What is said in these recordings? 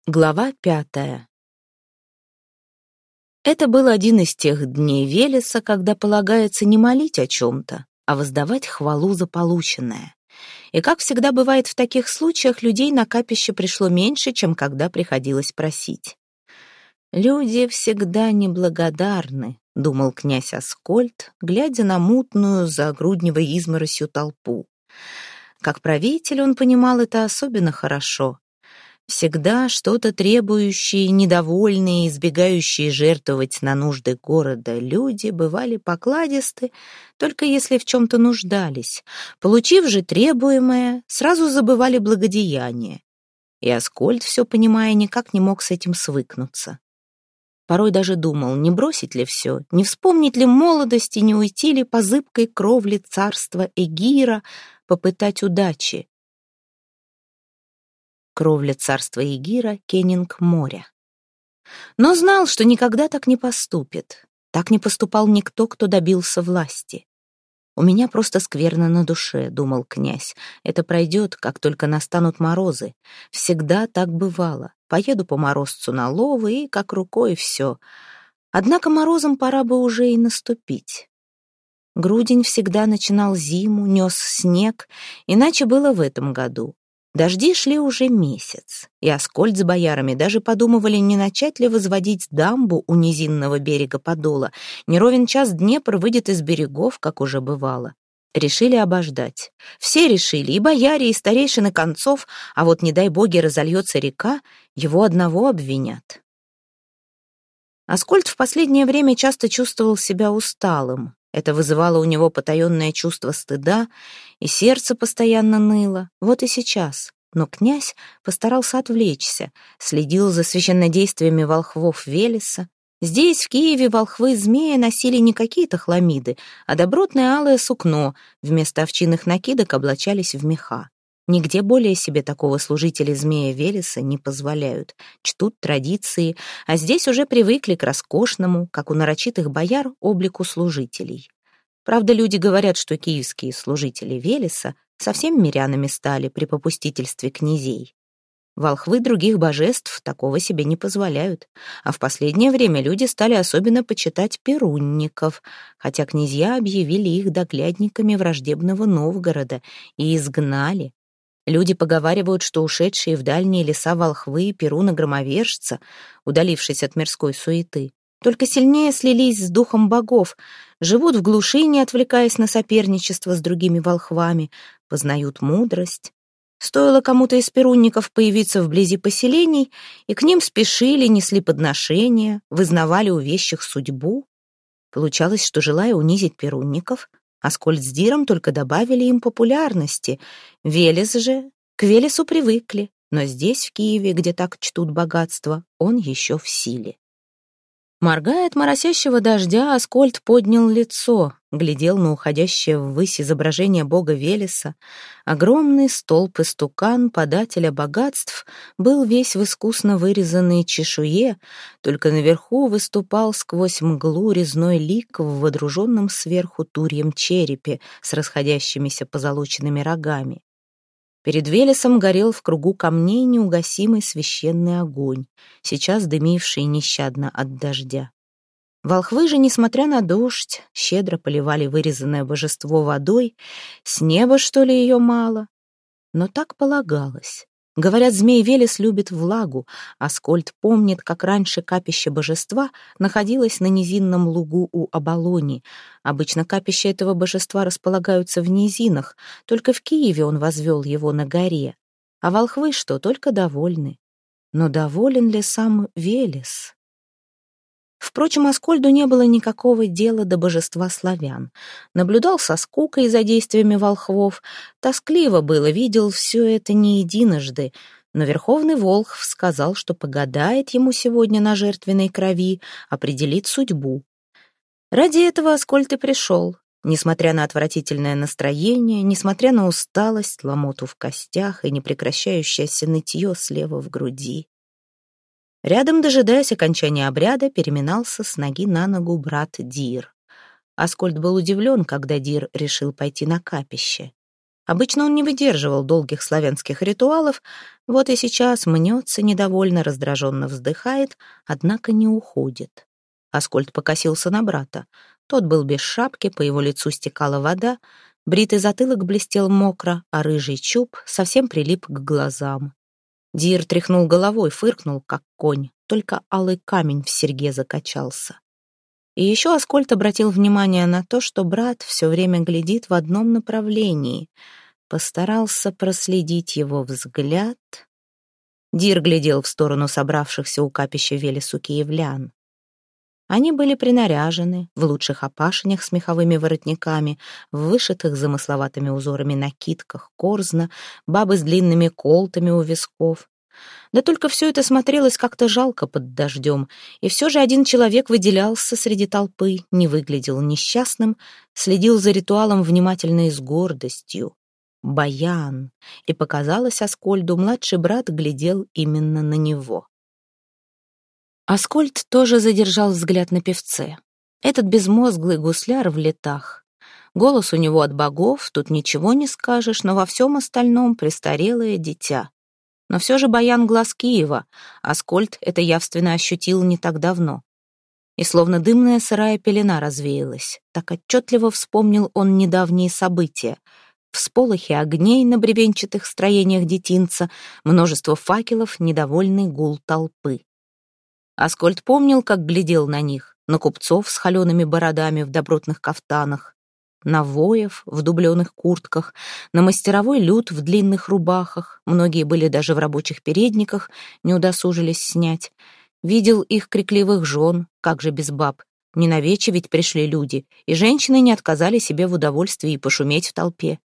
Глава 5. Это был один из тех дней Велеса, когда полагается не молить о чем-то, а воздавать хвалу за полученное. И, как всегда бывает в таких случаях, людей на капище пришло меньше, чем когда приходилось просить. «Люди всегда неблагодарны», — думал князь Аскольд, глядя на мутную, загрудневой изморосью толпу. Как правитель он понимал это особенно хорошо. Всегда что-то требующие, недовольные, избегающие жертвовать на нужды города люди бывали покладисты, только если в чем-то нуждались. Получив же требуемое, сразу забывали благодеяние. И Аскольд, все понимая, никак не мог с этим свыкнуться. Порой даже думал, не бросить ли все, не вспомнить ли молодости, не уйти ли по зыбкой кровле царства Эгира, попытать удачи. Кровля царства Эгира, Кеннинг моря. Но знал, что никогда так не поступит. Так не поступал никто, кто добился власти. «У меня просто скверно на душе», — думал князь. «Это пройдет, как только настанут морозы. Всегда так бывало. Поеду по морозцу на ловы, и как рукой все. Однако морозам пора бы уже и наступить». Грудень всегда начинал зиму, нес снег, иначе было в этом году. Дожди шли уже месяц, и Аскольд с боярами даже подумывали, не начать ли возводить дамбу у низинного берега Подола. Не ровен час Днепр выйдет из берегов, как уже бывало. Решили обождать. Все решили, и бояре, и старейшины концов, а вот, не дай боги, разольется река, его одного обвинят. Аскольд в последнее время часто чувствовал себя усталым. Это вызывало у него потаенное чувство стыда, и сердце постоянно ныло. Вот и сейчас. Но князь постарался отвлечься, следил за священнодействиями волхвов Велеса. Здесь, в Киеве, волхвы-змеи носили не какие-то хламиды, а добротное алое сукно, вместо овчинных накидок облачались в меха. Нигде более себе такого служители змея Велеса не позволяют. Чтут традиции, а здесь уже привыкли к роскошному, как у нарочитых бояр, облику служителей. Правда, люди говорят, что киевские служители Велеса совсем мирянами стали при попустительстве князей. Волхвы других божеств такого себе не позволяют, а в последнее время люди стали особенно почитать перунников, хотя князья объявили их доглядниками враждебного Новгорода и изгнали. Люди поговаривают, что ушедшие в дальние леса волхвы и Перуна-громовержца, удалившись от мирской суеты, только сильнее слились с духом богов, живут в глуши, не отвлекаясь на соперничество с другими волхвами, познают мудрость. Стоило кому-то из перунников появиться вблизи поселений, и к ним спешили, несли подношения, вызнавали у вещих судьбу. Получалось, что, желая унизить перунников, Аскольд с Диром только добавили им популярности. Велес же, к Велесу привыкли, но здесь, в Киеве, где так чтут богатство, он еще в силе. Моргая от моросящего дождя, Аскольд поднял лицо, глядел на уходящее ввысь изображение бога Велеса. Огромный столб истукан, подателя богатств, был весь в искусно вырезанной чешуе, только наверху выступал сквозь мглу резной лик в водруженном сверху турьем черепе с расходящимися позолоченными рогами. Перед Велесом горел в кругу камней неугасимый священный огонь, сейчас дымивший нещадно от дождя. Волхвы же, несмотря на дождь, щедро поливали вырезанное божество водой. С неба, что ли, ее мало? Но так полагалось. Говорят, змей Велес любит влагу. Аскольд помнит, как раньше капище божества находилось на низинном лугу у Оболони. Обычно капища этого божества располагаются в низинах, только в Киеве он возвел его на горе. А волхвы что, только довольны. Но доволен ли сам Велес? Впрочем, Аскольду не было никакого дела до божества славян. Наблюдал со скукой за действиями волхвов. Тоскливо было, видел все это не единожды. Но верховный волхв сказал, что погадает ему сегодня на жертвенной крови, определит судьбу. Ради этого Аскольд и пришел. Несмотря на отвратительное настроение, несмотря на усталость, ломоту в костях и непрекращающееся нытье слева в груди. Рядом, дожидаясь окончания обряда, переминался с ноги на ногу брат Дир. Аскольд был удивлен, когда Дир решил пойти на капище. Обычно он не выдерживал долгих славянских ритуалов, вот и сейчас мнется недовольно, раздраженно вздыхает, однако не уходит. Аскольд покосился на брата. Тот был без шапки, по его лицу стекала вода, бритый затылок блестел мокро, а рыжий чуб совсем прилип к глазам. Дир тряхнул головой, фыркнул, как конь, только алый камень в серьге закачался. И еще Аскольд обратил внимание на то, что брат все время глядит в одном направлении. Постарался проследить его взгляд. Дир глядел в сторону собравшихся у капища Велесу киевлян. Они были принаряжены в лучших опашенях с меховыми воротниками, в вышитых замысловатыми узорами накидках корзна, бабы с длинными колтами у висков. Да только все это смотрелось как-то жалко под дождем, и все же один человек выделялся среди толпы, не выглядел несчастным, следил за ритуалом внимательно и с гордостью. Баян, и показалось Аскольду, младший брат глядел именно на него. Аскольд тоже задержал взгляд на певце. Этот безмозглый гусляр в летах. Голос у него от богов, тут ничего не скажешь, но во всем остальном престарелое дитя. Но все же баян глаз Киева, Аскольд это явственно ощутил не так давно. И словно дымная сырая пелена развеялась, так отчетливо вспомнил он недавние события. Всполохи огней на бревенчатых строениях детинца, множество факелов, недовольный гул толпы. Аскольд помнил, как глядел на них, на купцов с холеными бородами в добротных кафтанах, на воев в дубленых куртках, на мастеровой люд в длинных рубахах, многие были даже в рабочих передниках, не удосужились снять. Видел их крикливых жен, как же без баб, не на вече ведь пришли люди, и женщины не отказали себе в удовольствии пошуметь в толпе.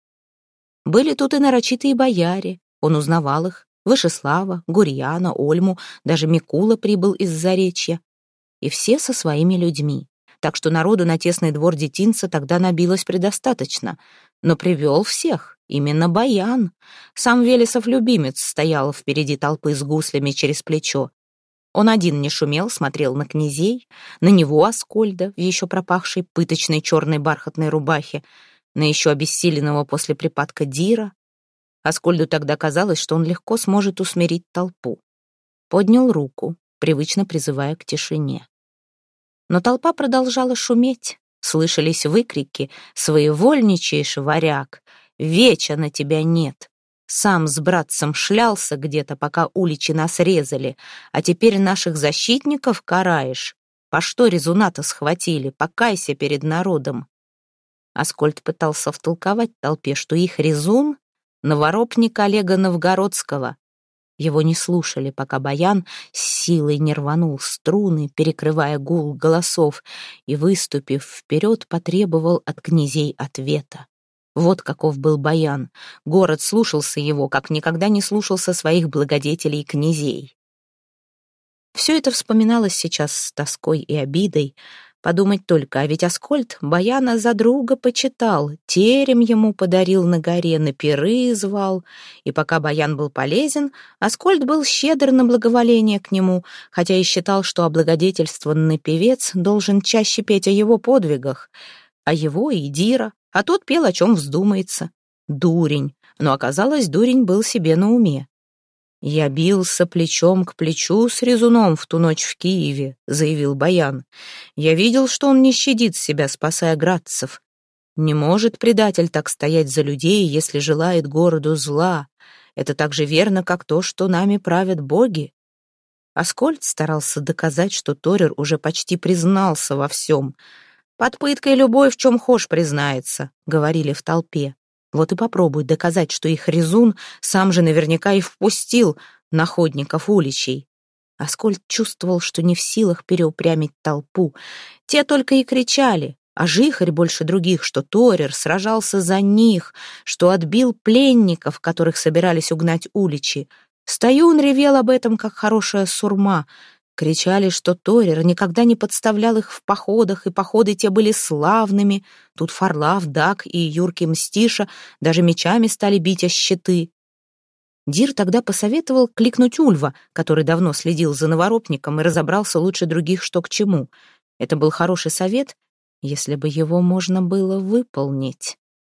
Были тут и нарочитые бояре, он узнавал их, Вышеслава, Гурьяна, Ольму, даже Микула прибыл из Заречья. И все со своими людьми. Так что народу на тесный двор детинца тогда набилось предостаточно. Но привел всех именно Баян. Сам Велесов любимец стоял впереди толпы с гуслями через плечо. Он один не шумел, смотрел на князей, на него, Аскольда, в еще пропахшей пыточной черной бархатной рубахе, на еще обессиленного после припадка Дира. Аскольду тогда казалось, что он легко сможет усмирить толпу. Поднял руку, привычно призывая к тишине. Но толпа продолжала шуметь. Слышались выкрики: «Своевольничаешь, варяг! Веча на тебя нет! Сам с братцем шлялся где-то, пока уличи нас резали, а теперь наших защитников караешь. По что резуна-то схватили? Покайся перед народом!» Аскольд пытался втолковать толпе, что их резун — новоропник Олега Новгородского. Его не слушали, пока Баян с силой не рванул струны, перекрывая гул голосов, и, выступив вперед, потребовал от князей ответа. Вот каков был Баян. Город слушался его, как никогда не слушался своих благодетелей и князей. Все это вспоминалось сейчас с тоской и обидой. Подумать только, а ведь Аскольд Баяна за друга почитал, терем ему подарил на горе, на пиры звал. И пока Баян был полезен, Аскольд был щедр на благоволение к нему, хотя и считал, что облагодетельствованный певец должен чаще петь о его подвигах, а его и Дира, а тот пел, о чем вздумается. Дурень, но оказалось, дурень был себе на уме. «Я бился плечом к плечу с резуном в ту ночь в Киеве», — заявил Баян. «Я видел, что он не щадит себя, спасая градцев. Не может предатель так стоять за людей, если желает городу зла. Это так же верно, как то, что нами правят боги». Аскольд старался доказать, что Торер уже почти признался во всем. «Под пыткой любой в чем хошь признается», — говорили в толпе. Вот и попробуй доказать, что их резун сам же наверняка и впустил находников уличей. Аскольд чувствовал, что не в силах переупрямить толпу. Те только и кричали, а жихарь больше других, что Торер сражался за них, что отбил пленников, которых собирались угнать уличи. Стоюн ревел об этом, как хорошая сурма. Кричали, что Торер никогда не подставлял их в походах, и походы те были славными. Тут Фарлав, Даг и Юркий Мстиша даже мечами стали бить о щиты. Дир тогда посоветовал кликнуть Ульва, который давно следил за новоропником и разобрался лучше других, что к чему. Это был хороший совет, если бы его можно было выполнить.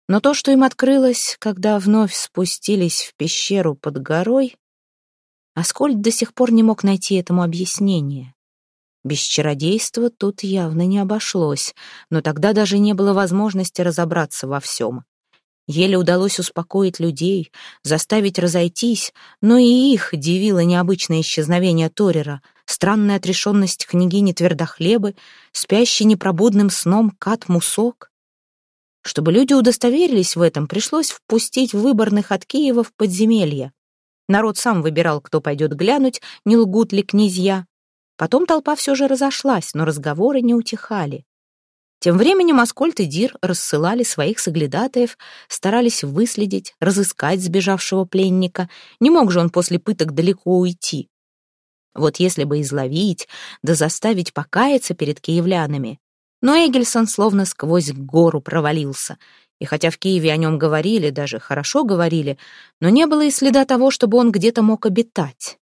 Но то, что им открылось, когда вновь спустились в пещеру под горой, Аскольд до сих пор не мог найти этому объяснения. Без чародейства тут явно не обошлось, но тогда даже не было возможности разобраться во всем. Еле удалось успокоить людей, заставить разойтись, но и их дивило необычное исчезновение Торера, странная отрешенность княгини Твердохлебы, спящий непробудным сном Кат Мусок. Чтобы люди удостоверились в этом, пришлось впустить выборных от Киева в подземелье. Народ сам выбирал, кто пойдет глянуть, не лгут ли князья. Потом толпа все же разошлась, но разговоры не утихали. Тем временем Аскольд и Дир рассылали своих соглядатаев, старались выследить, разыскать сбежавшего пленника. Не мог же он после пыток далеко уйти. Вот если бы изловить, да заставить покаяться перед киевлянами. Но Эгильсон словно сквозь гору провалился. И хотя в Киеве о нем говорили, даже хорошо говорили, но не было и следа того, чтобы он где-то мог обитать.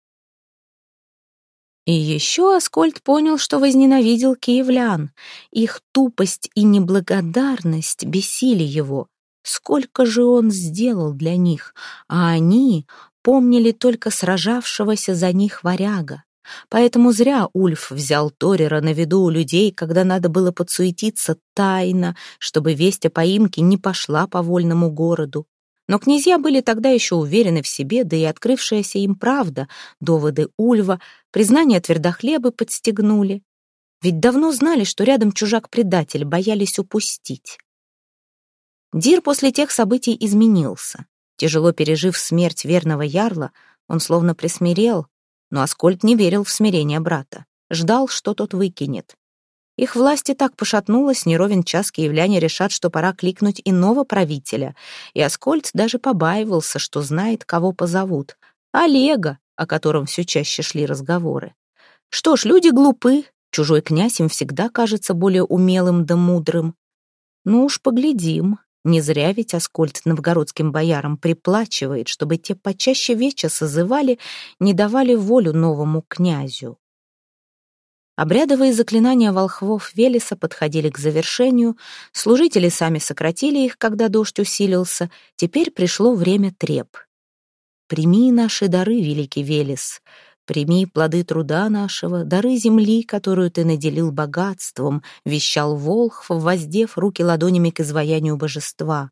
И еще Аскольд понял, что возненавидел киевлян. Их тупость и неблагодарность бесили его. Сколько же он сделал для них, а они помнили только сражавшегося за них варяга. Поэтому зря Ульф взял Торера на виду у людей, когда надо было подсуетиться тайно, чтобы весть о поимке не пошла по вольному городу. Но князья были тогда еще уверены в себе, да и открывшаяся им правда, доводы Ульва, признание Твердохлебы подстегнули. Ведь давно знали, что рядом чужак-предатель, боялись упустить. Дир после тех событий изменился. Тяжело пережив смерть верного ярла, он словно присмирел, но Аскольд не верил в смирение брата, ждал, что тот выкинет. Их власть и так пошатнулась, неровен час киевляне решат, что пора кликнуть иного правителя, и Аскольд даже побаивался, что знает, кого позовут. Олега, о котором все чаще шли разговоры. Что ж, люди глупы, чужой князь им всегда кажется более умелым да мудрым. Ну уж поглядим, не зря ведь Аскольд новгородским боярам приплачивает, чтобы те почаще веча созывали, не давали волю новому князю. Обрядовые заклинания волхвов Велеса подходили к завершению, служители сами сократили их, когда дождь усилился, теперь пришло время треб. «Прими наши дары, великий Велес, прими плоды труда нашего, дары земли, которую ты наделил богатством», вещал волхв, воздев руки ладонями к изваянию божества.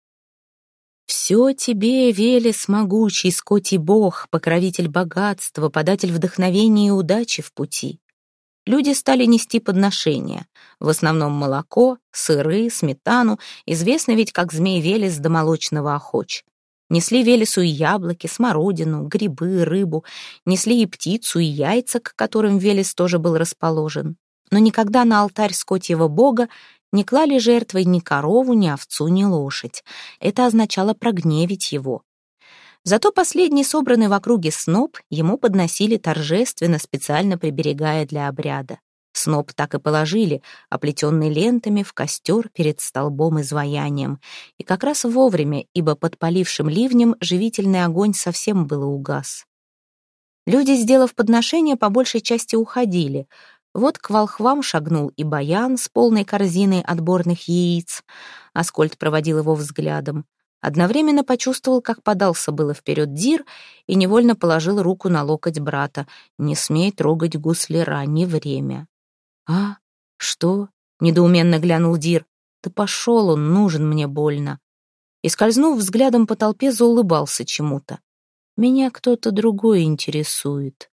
«Все тебе, Велес могучий, скотий бог, покровитель богатства, податель вдохновения и удачи в пути». Люди стали нести подношения, в основном молоко, сыры, сметану, известно ведь как змей Велес до молочного охоч. Несли Велесу и яблоки, смородину, грибы, рыбу, несли и птицу, и яйца, к которым Велес тоже был расположен. Но никогда на алтарь скотьего бога не клали жертвой ни корову, ни овцу, ни лошадь. Это означало прогневить его. Зато последний, собранный в округе сноп, ему подносили торжественно, специально приберегая для обряда. Сноп так и положили, оплетенный лентами, в костер перед столбом-изваянием. И как раз вовремя, ибо подпалившим ливнем живительный огонь совсем было угас. Люди, сделав подношение, по большей части уходили. Вот к волхвам шагнул и Баян с полной корзиной отборных яиц. Аскольд проводил его взглядом. Одновременно почувствовал, как подался было вперед Дир и невольно положил руку на локоть брата. «Не смей трогать гусляра, не время». «А? Что?» — недоуменно глянул Дир. «Да пошел он, нужен мне больно». И, скользнув взглядом по толпе, заулыбался чему-то. «Меня кто-то другой интересует».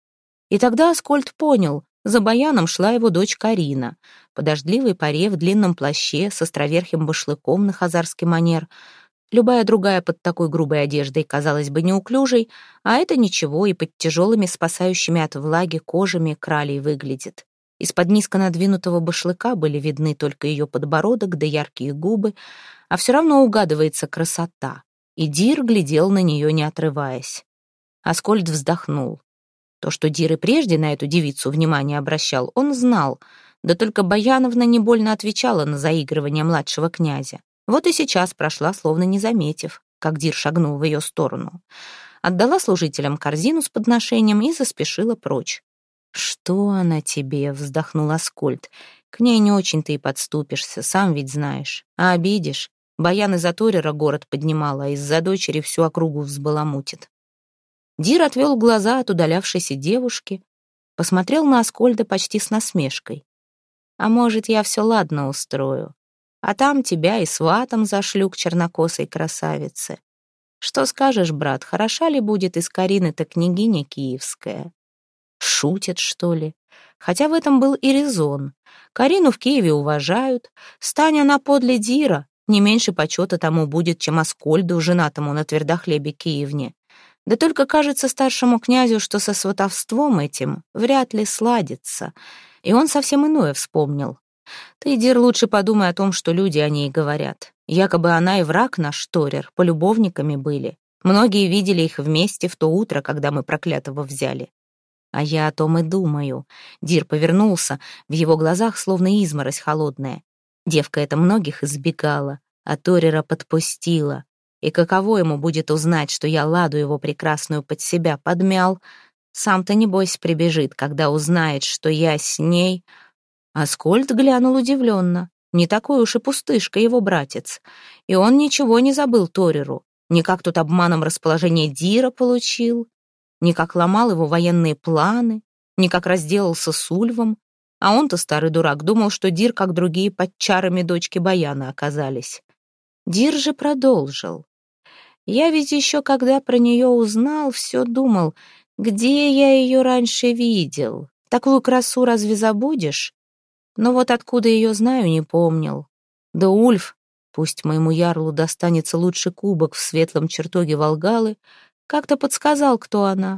И тогда Аскольд понял, за Баяном шла его дочь Карина. По дождливой поре в длинном плаще с островерхим башлыком на хазарский манер. Любая другая под такой грубой одеждой казалась бы неуклюжей, а это ничего, и под тяжелыми, спасающими от влаги кожами кралей выглядит. Из-под низко надвинутого башлыка были видны только ее подбородок да яркие губы, а все равно угадывается красота. И Дир глядел на нее, не отрываясь. Аскольд вздохнул. То, что Дир и прежде на эту девицу внимание обращал, он знал, да только Баяновна не больно отвечала на заигрывание младшего князя. Вот и сейчас прошла, словно не заметив, как Дир шагнул в ее сторону. Отдала служителям корзину с подношением и заспешила прочь. «Что она тебе?» — вздохнул Аскольд. «К ней не очень ты и подступишься, сам ведь знаешь. А обидишь, Баян из-за Торера город поднимала, а из-за дочери всю округу взбаламутит. Дир отвел глаза от удалявшейся девушки, посмотрел на Аскольда почти с насмешкой. «А может, я все ладно устрою, а там тебя и сватом зашлю к чернокосой красавице. Что скажешь, брат, хороша ли будет из Карины-то княгиня киевская?» Шутит, что ли? Хотя в этом был и резон. Карину в Киеве уважают. Стань она подле Дира, не меньше почета тому будет, чем Аскольду, женатому на твердохлебе Киевне. Да только кажется старшему князю, что со сватовством этим вряд ли сладится. И он совсем иное вспомнил. Ты, Дир, лучше подумай о том, что люди о ней говорят. Якобы она и враг наш Торер, полюбовниками были. Многие видели их вместе в то утро, когда мы проклятого взяли. А я о том и думаю. Дир повернулся, в его глазах словно изморозь холодная. Девка эта многих избегала, а Торера подпустила. И каково ему будет узнать, что я ладу его прекрасную под себя подмял? Сам-то, небось, прибежит, когда узнает, что я с ней. Аскольд глянул удивленно. Не такой уж и пустышка его братец. И он ничего не забыл Тореру. Никак тут обманом расположение Дира получил, никак ломал его военные планы, никак разделался с Ульвом. А он-то, старый дурак, думал, что Дир, как другие, под чарами дочки Баяна оказались. Дир же продолжил. Я ведь еще, когда про нее узнал, все думал, где я ее раньше видел. Такую красу разве забудешь? Но вот откуда ее знаю, не помнил. Да Ульф, пусть моему ярлу достанется лучший кубок в светлом чертоге Волгалы, как-то подсказал, кто она.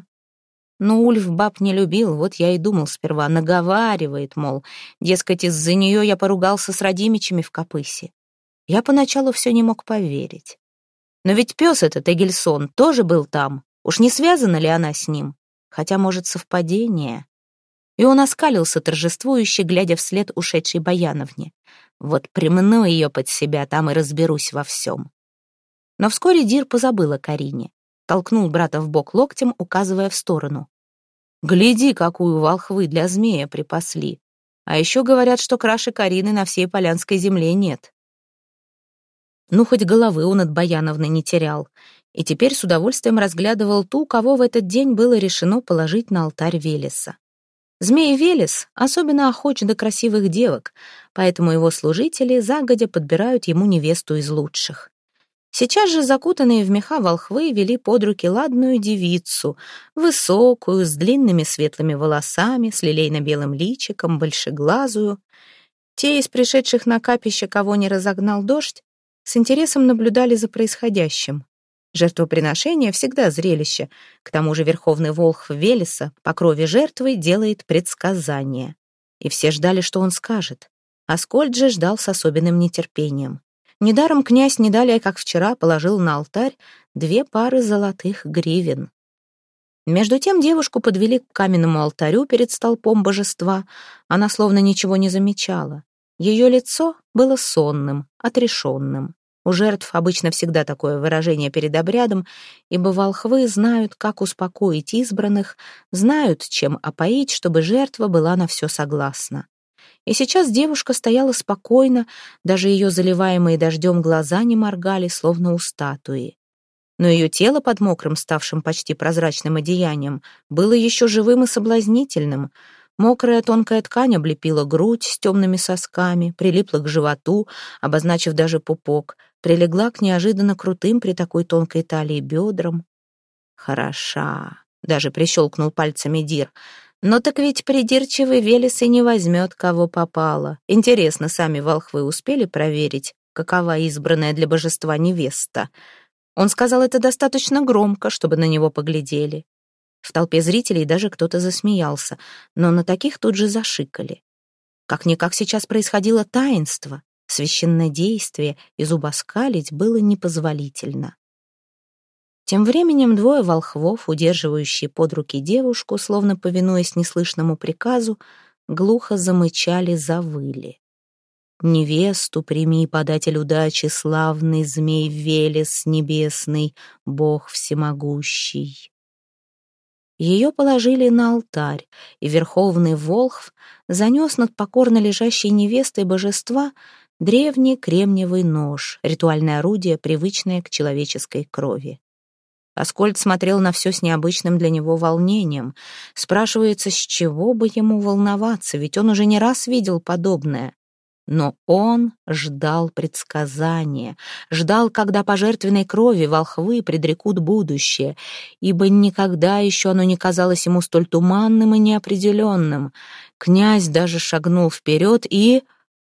Но Ульф баб не любил, вот я и думал сперва, наговаривает, мол, дескать, из-за нее я поругался с родимичами в Копысе. Я поначалу все не мог поверить. Но ведь пес этот, Эгельсон, тоже был там. Уж не связана ли она с ним? Хотя, может, совпадение. И он оскалился торжествующе, глядя вслед ушедшей Баяновне. Вот примну ее под себя, там и разберусь во всем. Но вскоре Дир позабыл о Карине. Толкнул брата в бок локтем, указывая в сторону. «Гляди, какую волхвы для змея припасли. А еще говорят, что краше Карины на всей Полянской земле нет». Ну, хоть головы он от Баяновны не терял, и теперь с удовольствием разглядывал ту, кого в этот день было решено положить на алтарь Велеса. Змей Велес особенно охоч до красивых девок, поэтому его служители загодя подбирают ему невесту из лучших. Сейчас же закутанные в меха волхвы вели под руки ладную девицу, высокую, с длинными светлыми волосами, с лилейно-белым личиком, большеглазую. Те из пришедших на капище, кого не разогнал дождь, с интересом наблюдали за происходящим. Жертвоприношение всегда зрелище, к тому же верховный волхв Велеса по крови жертвы делает предсказания. И все ждали, что он скажет. Аскольд же ждал с особенным нетерпением. Недаром князь не далее, как вчера, положил на алтарь 2 пары золотых гривен. Между тем девушку подвели к каменному алтарю перед столпом божества. Она словно ничего не замечала. Ее лицо было сонным, отрешенным. У жертв обычно всегда такое выражение перед обрядом, ибо волхвы знают, как успокоить избранных, знают, чем опоить, чтобы жертва была на все согласна. И сейчас девушка стояла спокойно, даже ее заливаемые дождем глаза не моргали, словно у статуи. Но ее тело под мокрым, ставшим почти прозрачным одеянием, было еще живым и соблазнительным. Мокрая тонкая ткань облепила грудь с темными сосками, прилипла к животу, обозначив даже пупок, прилегла к неожиданно крутым при такой тонкой талии бедрам. «Хороша», — даже прищелкнул пальцами Дир. «Но так ведь придирчивый Велес и не возьмет, кого попало. Интересно, сами волхвы успели проверить, какова избранная для божества невеста?» Он сказал это достаточно громко, чтобы на него поглядели. В толпе зрителей даже кто-то засмеялся, но на таких тут же зашикали. Как-никак сейчас происходило таинство, священное действие, и зубоскалить было непозволительно. Тем временем 2 волхвов, удерживающие под руки девушку, словно повинуясь неслышному приказу, глухо замычали, завыли. «Невесту прими, податель удачи, славный змей Велес небесный, Бог всемогущий». Ее положили на алтарь, и верховный волхв занес над покорно лежащей невестой божества Древний кремниевый нож, ритуальное орудие, привычное к человеческой крови. Аскольд смотрел на все с необычным для него волнением. Спрашивается, с чего бы ему волноваться, ведь он уже не раз видел подобное. Но он ждал предсказания, ждал, когда по жертвенной крови волхвы предрекут будущее, ибо никогда еще оно не казалось ему столь туманным и неопределенным. Князь даже шагнул вперед, и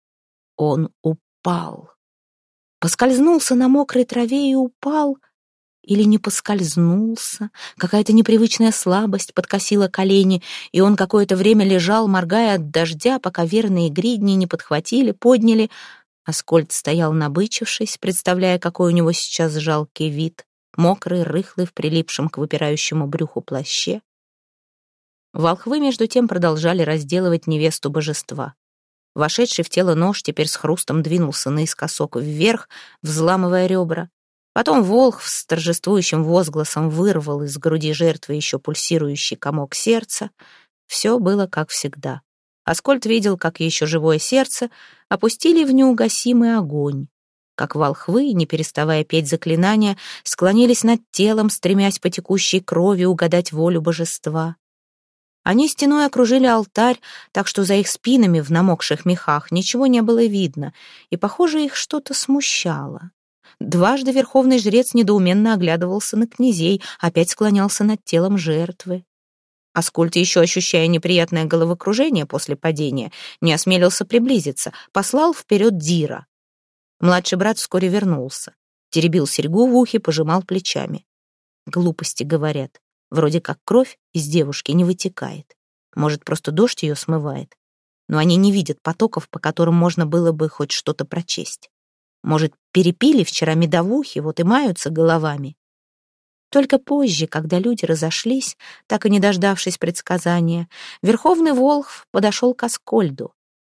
он упал. Поскользнулся на мокрой траве и упал, или не поскользнулся, какая-то непривычная слабость подкосила колени, и он какое-то время лежал, моргая от дождя, пока верные гридни не подхватили, подняли. Аскольд стоял набычившись, представляя, какой у него сейчас жалкий вид, мокрый, рыхлый, в прилипшем к выпирающему брюху плаще. Волхвы, между тем, продолжали разделывать невесту божества. Вошедший в тело нож теперь с хрустом двинулся наискосок вверх, взламывая ребра. Потом волхв с торжествующим возгласом вырвал из груди жертвы еще пульсирующий комок сердца. Все было как всегда. Аскольд видел, как еще живое сердце опустили в неугасимый огонь, как волхвы, не переставая петь заклинания, склонились над телом, стремясь по текущей крови угадать волю божества. Они стеной окружили алтарь, так что за их спинами в намокших мехах ничего не было видно, и, похоже, их что-то смущало. Дважды верховный жрец недоуменно оглядывался на князей, опять склонялся над телом жертвы. Аскольд, еще ощущая неприятное головокружение после падения, не осмелился приблизиться, послал вперед Дира. Младший брат вскоре вернулся, теребил серьгу в ухе, пожимал плечами. Глупости говорят, вроде как кровь из девушки не вытекает. Может, просто дождь ее смывает. Но они не видят потоков, по которым можно было бы хоть что-то прочесть. Может, перепили вчера медовухи, вот и маются головами. Только позже, когда люди разошлись, так и не дождавшись предсказания, верховный волхв подошел к Аскольду.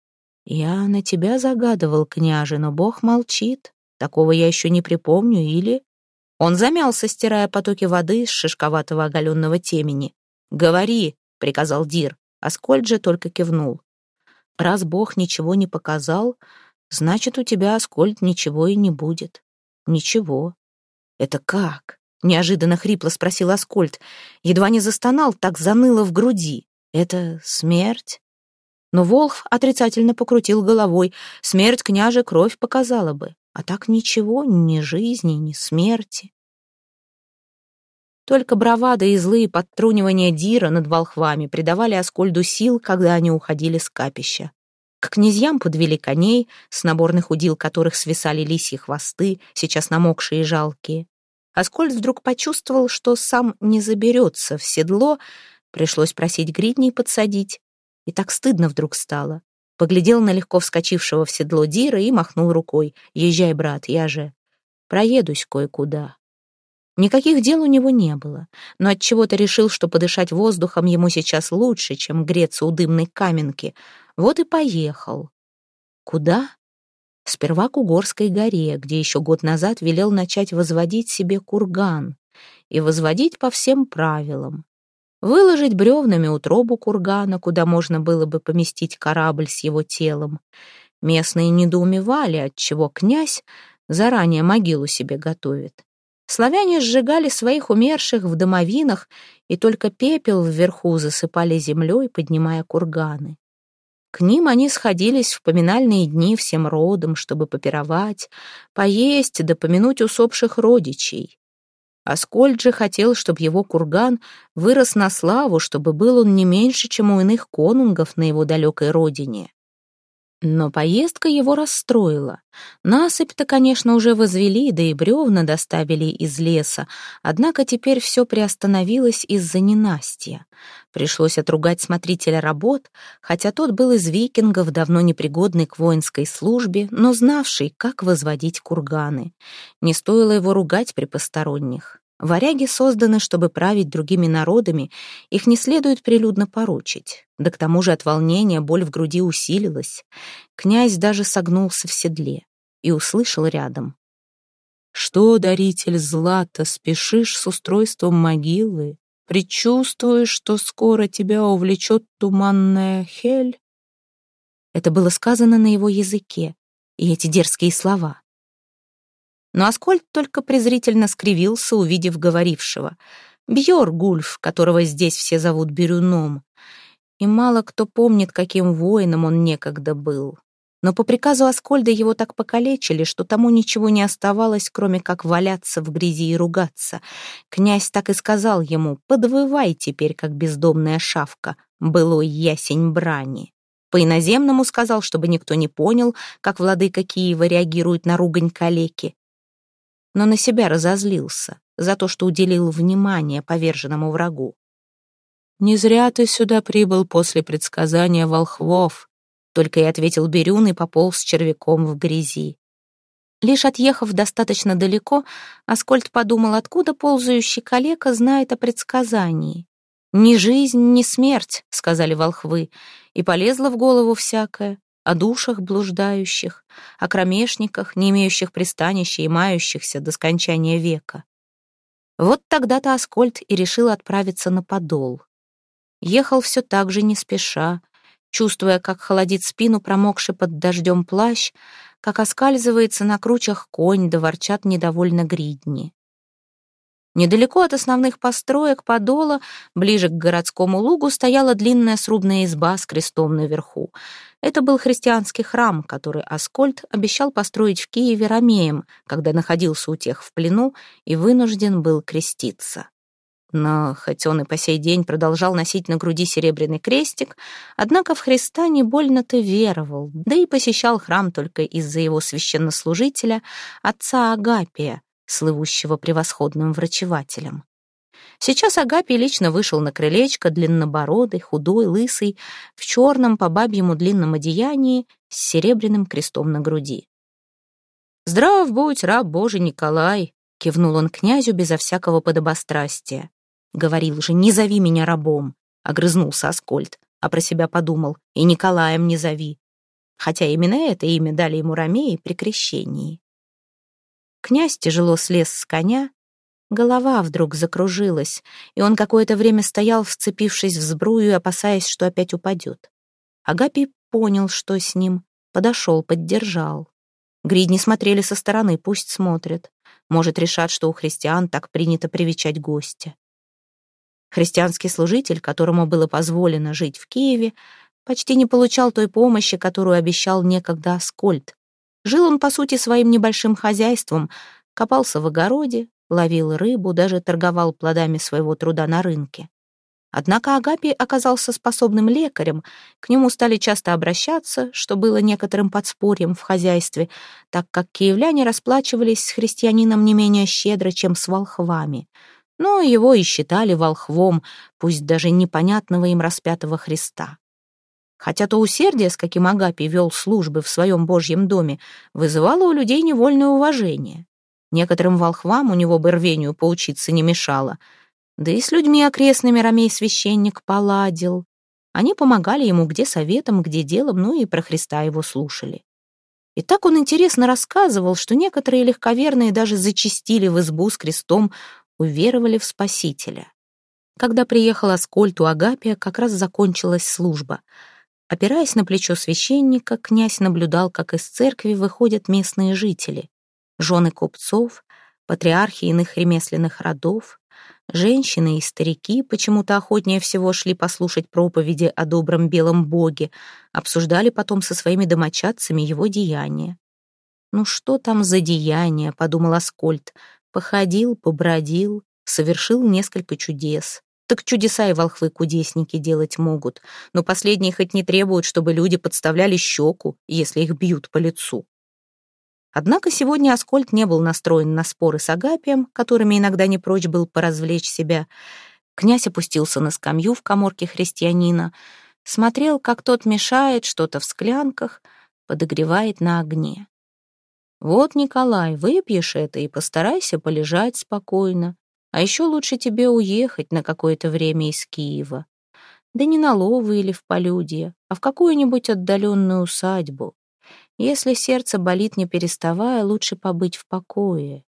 «Я на тебя загадывал, княже, но Бог молчит. Такого я еще не припомню, или...» Он замялся, стирая потоки воды с шишковатого оголенного темени. «Говори», — приказал Дир. Аскольд же только кивнул. «Раз Бог ничего не показал, значит, у тебя, Аскольд, ничего и не будет». «Ничего». «Это как?» — неожиданно хрипло спросил Аскольд. Едва не застонал, так заныло в груди. «Это смерть?» Но волхв отрицательно покрутил головой. Смерть, княже, кровь показала бы. А так ничего, ни жизни, ни смерти. Только бравада и злые подтрунивания Дира над волхвами придавали Аскольду сил, когда они уходили с капища. К князьям подвели коней, с наборных удил которых свисали лисьи хвосты, сейчас намокшие и жалкие. Аскольд вдруг почувствовал, что сам не заберется в седло, пришлось просить гридней подсадить. И так стыдно вдруг стало. Поглядел на легко вскочившего в седло Дира и махнул рукой. «Езжай, брат, я же проедусь кое-куда». Никаких дел у него не было, но отчего-то решил, что подышать воздухом ему сейчас лучше, чем греться у дымной каменки. Вот и поехал. Куда? Сперва к Угорской горе, где еще год назад велел начать возводить себе курган. И возводить по всем правилам. Выложить бревнами утробу кургана, куда можно было бы поместить корабль с его телом. Местные недоумевали, отчего князь заранее могилу себе готовит. Славяне сжигали своих умерших в домовинах, и только пепел вверху засыпали землей, поднимая курганы. К ним они сходились в поминальные дни всем родом, чтобы попировать, поесть да помянуть усопших родичей. Аскольд же хотел, чтобы его курган вырос на славу, чтобы был он не меньше, чем у иных конунгов на его далекой родине. Но поездка его расстроила. Насыпь-то, конечно, уже возвели, да и бревна доставили из леса, однако теперь все приостановилось из-за ненастья. Пришлось отругать смотрителя работ, хотя тот был из викингов, давно непригодный к воинской службе, но знавший, как возводить курганы. Не стоило его ругать при посторонних. Варяги созданы, чтобы править другими народами, их не следует прилюдно порочить. Да к тому же от волнения боль в груди усилилась. Князь даже согнулся в седле и услышал рядом: «Что, даритель злата, спешишь с устройством могилы? Предчувствуешь, что скоро тебя увлечет туманная Хель?» Это было сказано на его языке. и эти дерзкие слова. Но Аскольд только презрительно скривился, увидев говорившего. Бьоргульф, которого здесь все зовут Бирюном. И мало кто помнит, каким воином он некогда был. Но по приказу Аскольда его так покалечили, что тому ничего не оставалось, кроме как валяться в грязи и ругаться. Князь так и сказал ему: «Подвывай теперь, как бездомная шавка, былой ясень брани». По-иноземному сказал, чтобы никто не понял, как владыка Киева реагирует на ругань калеки. Но на себя разозлился за то, что уделил внимание поверженному врагу. «Не зря ты сюда прибыл после предсказания волхвов», только и ответил Бирюн и пополз червяком в грязи. Лишь отъехав достаточно далеко, Аскольд подумал, откуда ползающий калека знает о предсказании. «Ни жизнь, ни смерть», — сказали волхвы, и полезло в голову всякое, о душах блуждающих, о кромешниках, не имеющих пристанища и мающихся до скончания века. Вот тогда-то Аскольд и решил отправиться на Подол. Ехал все так же не спеша, чувствуя, как холодит спину промокший под дождем плащ, как оскальзывается на кручах конь, да ворчат недовольно гридни. Недалеко от основных построек Подола, ближе к городскому лугу, стояла длинная срубная изба с крестом наверху. Это был христианский храм, который Аскольд обещал построить в Киеве ромеям, когда находился у тех в плену и вынужден был креститься. Но хоть он и по сей день продолжал носить на груди серебряный крестик, однако в Христа не больно-то веровал, да и посещал храм только из-за его священнослужителя, отца Агапия, слывущего превосходным врачевателем. Сейчас Агапий лично вышел на крылечко, длиннобородый, худой, лысый, в черном по бабьему длинном одеянии с серебряным крестом на груди. «Здрав будь, раб Божий Николай!» — кивнул он князю безо всякого подобострастия. «Говорил же, не зови меня рабом!» — огрызнулся Аскольд, а про себя подумал: «И Николаем не зови!» Хотя именно это имя дали ему ромеи при крещении. Князь тяжело слез с коня, голова вдруг закружилась, и он какое-то время стоял, вцепившись в сбрую и опасаясь, что опять упадет. Агапий понял, что с ним, подошел, поддержал. Гридни смотрели со стороны, пусть смотрят. Может, решат, что у христиан так принято привечать гостя. Христианский служитель, которому было позволено жить в Киеве, почти не получал той помощи, которую обещал некогда Аскольд. Жил он, по сути, своим небольшим хозяйством, копался в огороде, ловил рыбу, даже торговал плодами своего труда на рынке. Однако Агапий оказался способным лекарем, к нему стали часто обращаться, что было некоторым подспорьем в хозяйстве, так как киевляне расплачивались с христианином не менее щедро, чем с волхвами. Но его и считали волхвом, пусть даже непонятного им распятого Христа. Хотя то усердие, с каким Агапий вел службы в своем Божьем доме, вызывало у людей невольное уважение. Некоторым волхвам у него бы рвению поучиться не мешало. Да и с людьми окрестными ромей-священник поладил. Они помогали ему где советом, где делом, ну и про Христа его слушали. И так он интересно рассказывал, что некоторые легковерные даже зачастили в избу с крестом, уверовали в Спасителя. Когда приехал Аскольд у Агапия, как раз закончилась служба. Опираясь на плечо священника, князь наблюдал, как из церкви выходят местные жители, жены купцов, патриархи иных ремесленных родов, женщины и старики почему-то охотнее всего шли послушать проповеди о добром белом боге, обсуждали потом со своими домочадцами его деяния. «Ну что там за деяния?» — подумал Аскольд. «Походил, побродил, совершил несколько чудес. Так чудеса и волхвы-кудесники делать могут, но последние хоть не требуют, чтобы люди подставляли щеку, если их бьют по лицу». Однако сегодня Аскольд не был настроен на споры с Агапием, которыми иногда не прочь был поразвлечь себя. Князь опустился на скамью в каморке христианина, смотрел, как тот мешает что-то в склянках, подогревает на огне. «Вот, Николай, выпьешь это и постарайся полежать спокойно. А еще лучше тебе уехать на какое-то время из Киева. Да не на Ловы или в Полюдье, а в какую-нибудь отдаленную усадьбу. Если сердце болит не переставая, лучше побыть в покое».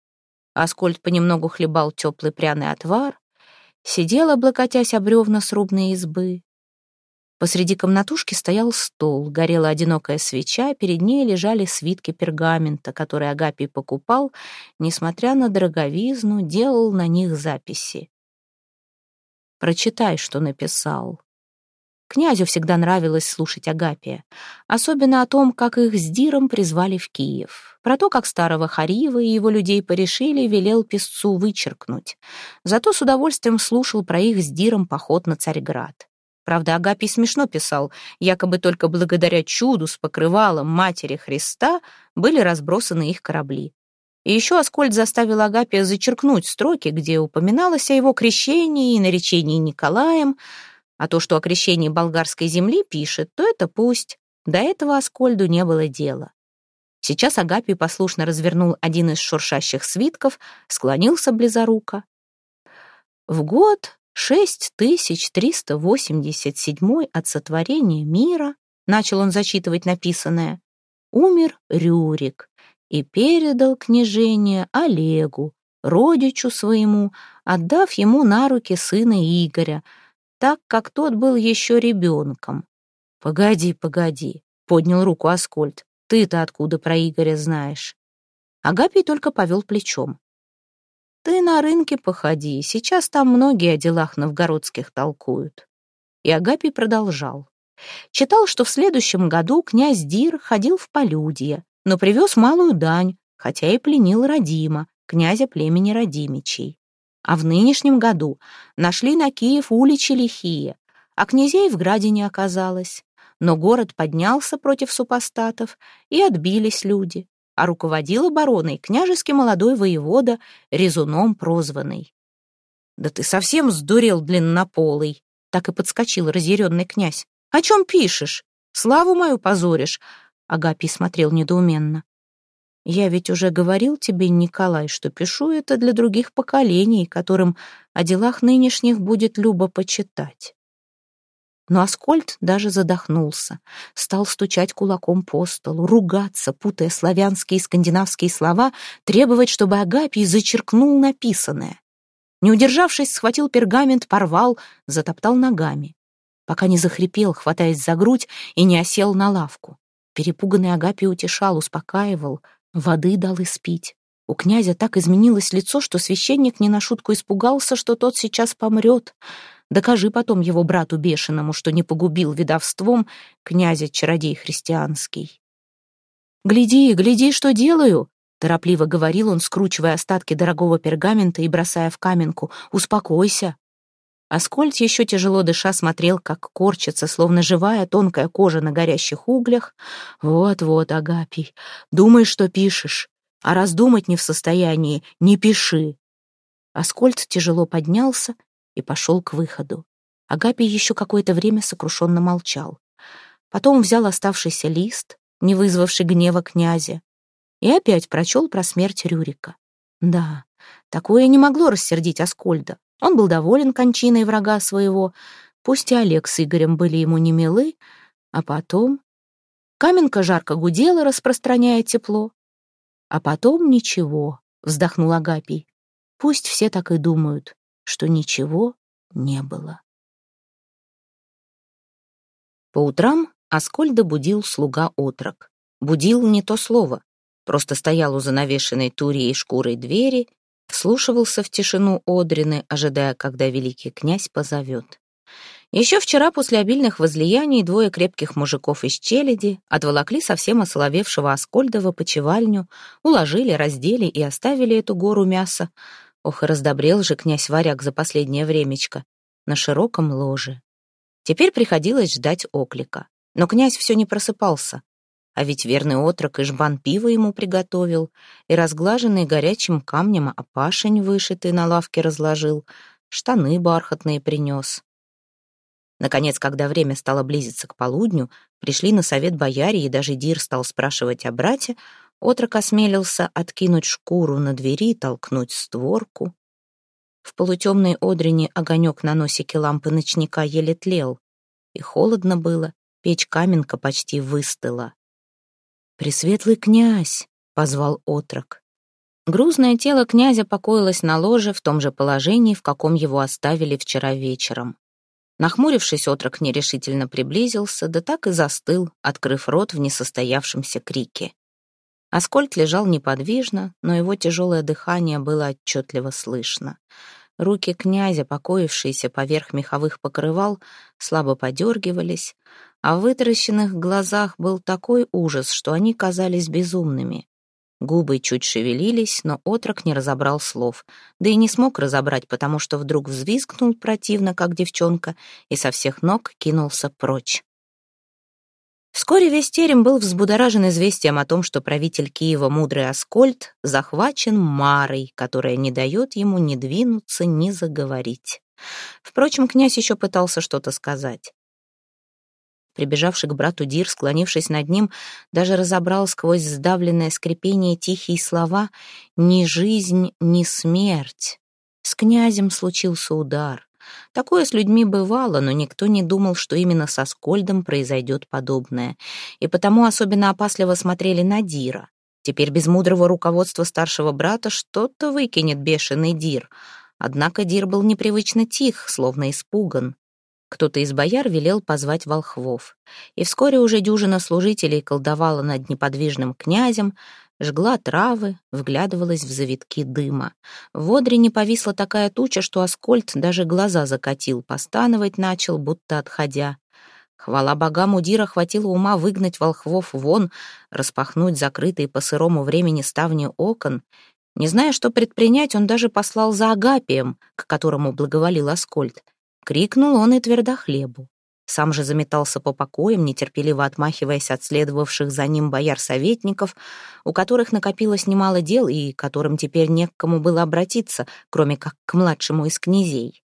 Аскольд понемногу хлебал теплый пряный отвар, сидел, облокотясь об бревна срубной избы. Посреди комнатушки стоял стол, горела одинокая свеча, перед ней лежали свитки пергамента, которые Агапий покупал, несмотря на дороговизну, делал на них записи. «Прочитай, что написал». Князю всегда нравилось слушать Агапия, особенно о том, как их с Диром призвали в Киев. Про то, как старого Харива и его людей порешили, велел писцу вычеркнуть. Зато с удовольствием слушал про их с Диром поход на Царьград. Правда, Агапий смешно писал, якобы только благодаря чуду с покрывалом Матери Христа были разбросаны их корабли. И еще Аскольд заставил Агапия зачеркнуть строки, где упоминалось о его крещении и наречении Николаем, а то, что о крещении болгарской земли пишет, то это пусть. До этого Аскольду не было дела. Сейчас Агапий послушно развернул один из шуршащих свитков, склонился близоруко. В год 6387 от сотворения мира, начал он зачитывать написанное, умер Рюрик и передал княжение Олегу, родичу своему, отдав ему на руки сына Игоря, так как тот был еще ребенком. «Погоди, погоди», — поднял руку Аскольд, — «ты-то откуда про Игоря знаешь?» Агапий только повел плечом. «Ты на рынке походи, сейчас там многие о делах новгородских толкуют». И Агапий продолжал. Читал, что в следующем году князь Дир ходил в полюдье, но привез малую дань, хотя и пленил Радима, князя племени Радимичей. А в нынешнем году нашли на Киев уличи лихие, а князей в граде не оказалось. Но город поднялся против супостатов, и отбились люди, а руководил обороной княжеский молодой воевода, резуном прозванный. «Да ты совсем сдурел, длиннополый!» Так и подскочил разъяренный князь. «О чем пишешь? Славу мою позоришь!» Агапий смотрел недоуменно. «Я ведь уже говорил тебе, Николай, что пишу это для других поколений, которым о делах нынешних будет любо почитать». Но Аскольд даже задохнулся, стал стучать кулаком по столу, ругаться, путая славянские и скандинавские слова, требовать, чтобы Агапий зачеркнул написанное. Не удержавшись, схватил пергамент, порвал, затоптал ногами, пока не захрипел, хватаясь за грудь, и не осел на лавку. Перепуганный Агапий утешал, успокаивал, воды дал испить. У князя так изменилось лицо, что священник не на шутку испугался, что тот сейчас помрет. Докажи потом его брату бешеному, что не погубил ведовством князя-чародей христианский. «Гляди, гляди, что делаю!» — торопливо говорил он, скручивая остатки дорогого пергамента и бросая в каменку. «Успокойся!» Аскольд, еще тяжело дыша, смотрел, как корчится, словно живая тонкая кожа на горящих углях. «Вот-вот, Агапий, думай, что пишешь, а раз думать не в состоянии, не пиши». Аскольд тяжело поднялся и пошел к выходу. Агапий еще какое-то время сокрушенно молчал. Потом взял оставшийся лист, не вызвавший гнева князя, и опять прочел про смерть Рюрика. Да, такое не могло рассердить Аскольда. Он был доволен кончиной врага своего, пусть и Олег с Игорем были ему не милы, а потом... Каменка жарко гудела, распространяя тепло. А потом ничего, вздохнул Агапий. Пусть все так и думают, что ничего не было. По утрам Аскольда будил слуга-отрок. Будил не то слово, просто стоял у занавешенной турьей шкурой двери, вслушивался в тишину одрины, ожидая, когда великий князь позовет. Еще вчера после обильных возлияний двое крепких мужиков из челяди отволокли совсем ословевшего Аскольда в опочивальню, уложили, раздели и оставили эту гору мяса. Ох, и раздобрел же князь-варяг за последнее времечко на широком ложе. Теперь приходилось ждать оклика. Но князь все не просыпался. А ведь верный отрок и жбан пива ему приготовил, и разглаженный горячим камнем опашень вышитый на лавке разложил, штаны бархатные принес. Наконец, когда время стало близиться к полудню, пришли на совет бояре, и даже Дир стал спрашивать о брате, отрок осмелился откинуть шкуру на двери и толкнуть створку. В полутемной одрине огонек на носике лампы ночника еле тлел, и холодно было, печь-каменка почти выстыла. «Пресветлый князь!» — позвал отрок. Грузное тело князя покоилось на ложе в том же положении, в каком его оставили вчера вечером. Нахмурившись, отрок нерешительно приблизился, да так и застыл, открыв рот в несостоявшемся крике. Аскольд лежал неподвижно, но его тяжелое дыхание было отчетливо слышно. Руки князя, покоившиеся поверх меховых покрывал, слабо подергивались, а в вытаращенных глазах был такой ужас, что они казались безумными. Губы чуть шевелились, но отрок не разобрал слов, да и не смог разобрать, потому что вдруг взвизгнул противно, как девчонка, и со всех ног кинулся прочь. Вскоре весь терем был взбудоражен известием о том, что правитель Киева, мудрый Аскольд, захвачен Марой, которая не дает ему ни двинуться, ни заговорить. Впрочем, князь еще пытался что-то сказать. Прибежавший к брату Дир, склонившись над ним, даже разобрал сквозь сдавленное скрипение тихие слова «ни жизнь, ни смерть». С князем случился удар. Такое с людьми бывало, но никто не думал, что именно со Аскольдом произойдет подобное. И потому особенно опасливо смотрели на Дира. Теперь без мудрого руководства старшего брата что-то выкинет бешеный Дир. Однако Дир был непривычно тих, словно испуган. Кто-то из бояр велел позвать волхвов. И вскоре уже дюжина служителей колдовала над неподвижным князем, жгла травы, вглядывалась в завитки дыма. В одрине повисла такая туча, что Аскольд даже глаза закатил, постановать начал, будто отходя. Хвала богам, у Дира хватило ума выгнать волхвов вон, распахнуть закрытые по сырому времени ставни окон. Не зная, что предпринять, он даже послал за Агапием, к которому благоволил Аскольд. Крикнул он и Твердохлебу. Сам же заметался по покоям, нетерпеливо отмахиваясь от следовавших за ним бояр-советников, у которых накопилось немало дел и которым теперь не к кому было обратиться, кроме как к младшему из князей.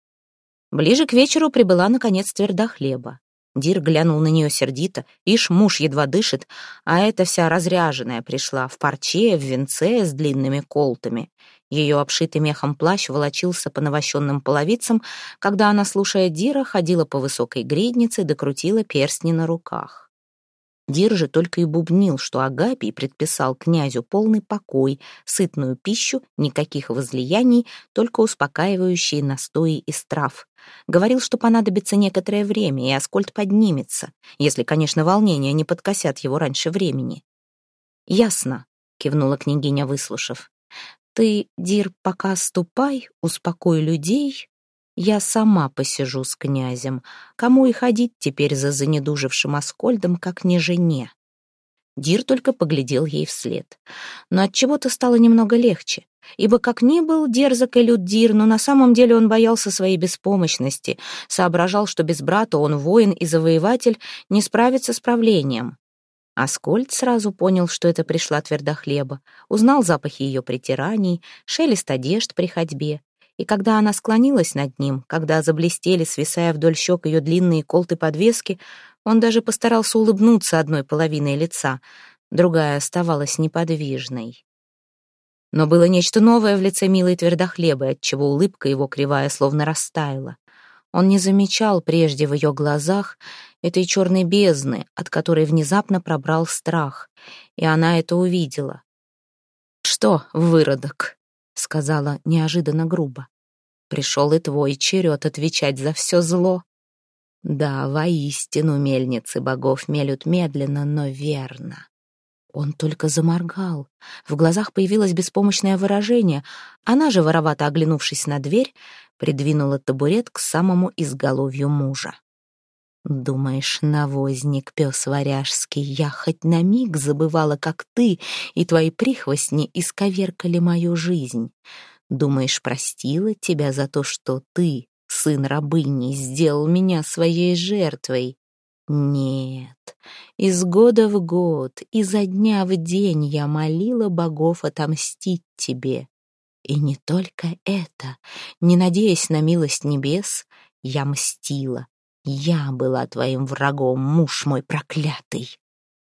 Ближе к вечеру прибыла, наконец, Твердохлеба. Дир глянул на нее сердито. Ишь, муж едва дышит, а эта вся разряженная пришла в парче, в венце с длинными колтами. Ее обшитый мехом плащ волочился по навощенным половицам, когда она, слушая Дира, ходила по высокой гриднице да крутила перстни на руках. Дир же только и бубнил, что Агапий предписал князю полный покой, сытную пищу, никаких возлияний, только успокаивающие настои из трав. Говорил, что понадобится некоторое время, и Аскольд поднимется, если, конечно, волнения не подкосят его раньше времени. «Ясно», — кивнула княгиня, выслушав. «Ты, Дир, пока ступай, успокой людей. Я сама посижу с князем. Кому и ходить теперь за занедужившим Аскольдом, как не жене?» Дир только поглядел ей вслед. Но отчего-то стало немного легче, ибо как ни был дерзок и лют Дир, но на самом деле он боялся своей беспомощности, соображал, что без брата он воин и завоеватель, не справится с правлением. Аскольд сразу понял, что это пришла Твердохлеба, узнал запахи ее притираний, шелест одежд при ходьбе. И когда она склонилась над ним, когда заблестели, свисая вдоль щек ее длинные колты-подвески, он даже постарался улыбнуться одной половиной лица, другая оставалась неподвижной. Но было нечто новое в лице милой Твердохлебы, отчего улыбка его кривая словно растаяла. Он не замечал прежде в ее глазах этой черной бездны, от которой внезапно пробрал страх, и она это увидела. «Что, выродок?» — сказала неожиданно грубо. «Пришел и твой черед отвечать за все зло. Да, воистину мельницы богов мелют медленно, но верно». Он только заморгал. В глазах появилось беспомощное выражение. Она же, воровато оглянувшись на дверь, придвинула табурет к самому изголовью мужа. «Думаешь, навозник, пес варяжский, я хоть на миг забывала, как ты и твои прихвостни исковеркали мою жизнь? Думаешь, простила тебя за то, что ты, сын рабыни, сделал меня своей жертвой? Нет, из года в год, изо дня в день я молила богов отомстить тебе. И не только это, не надеясь на милость небес, я мстила. Я была твоим врагом, муж мой проклятый».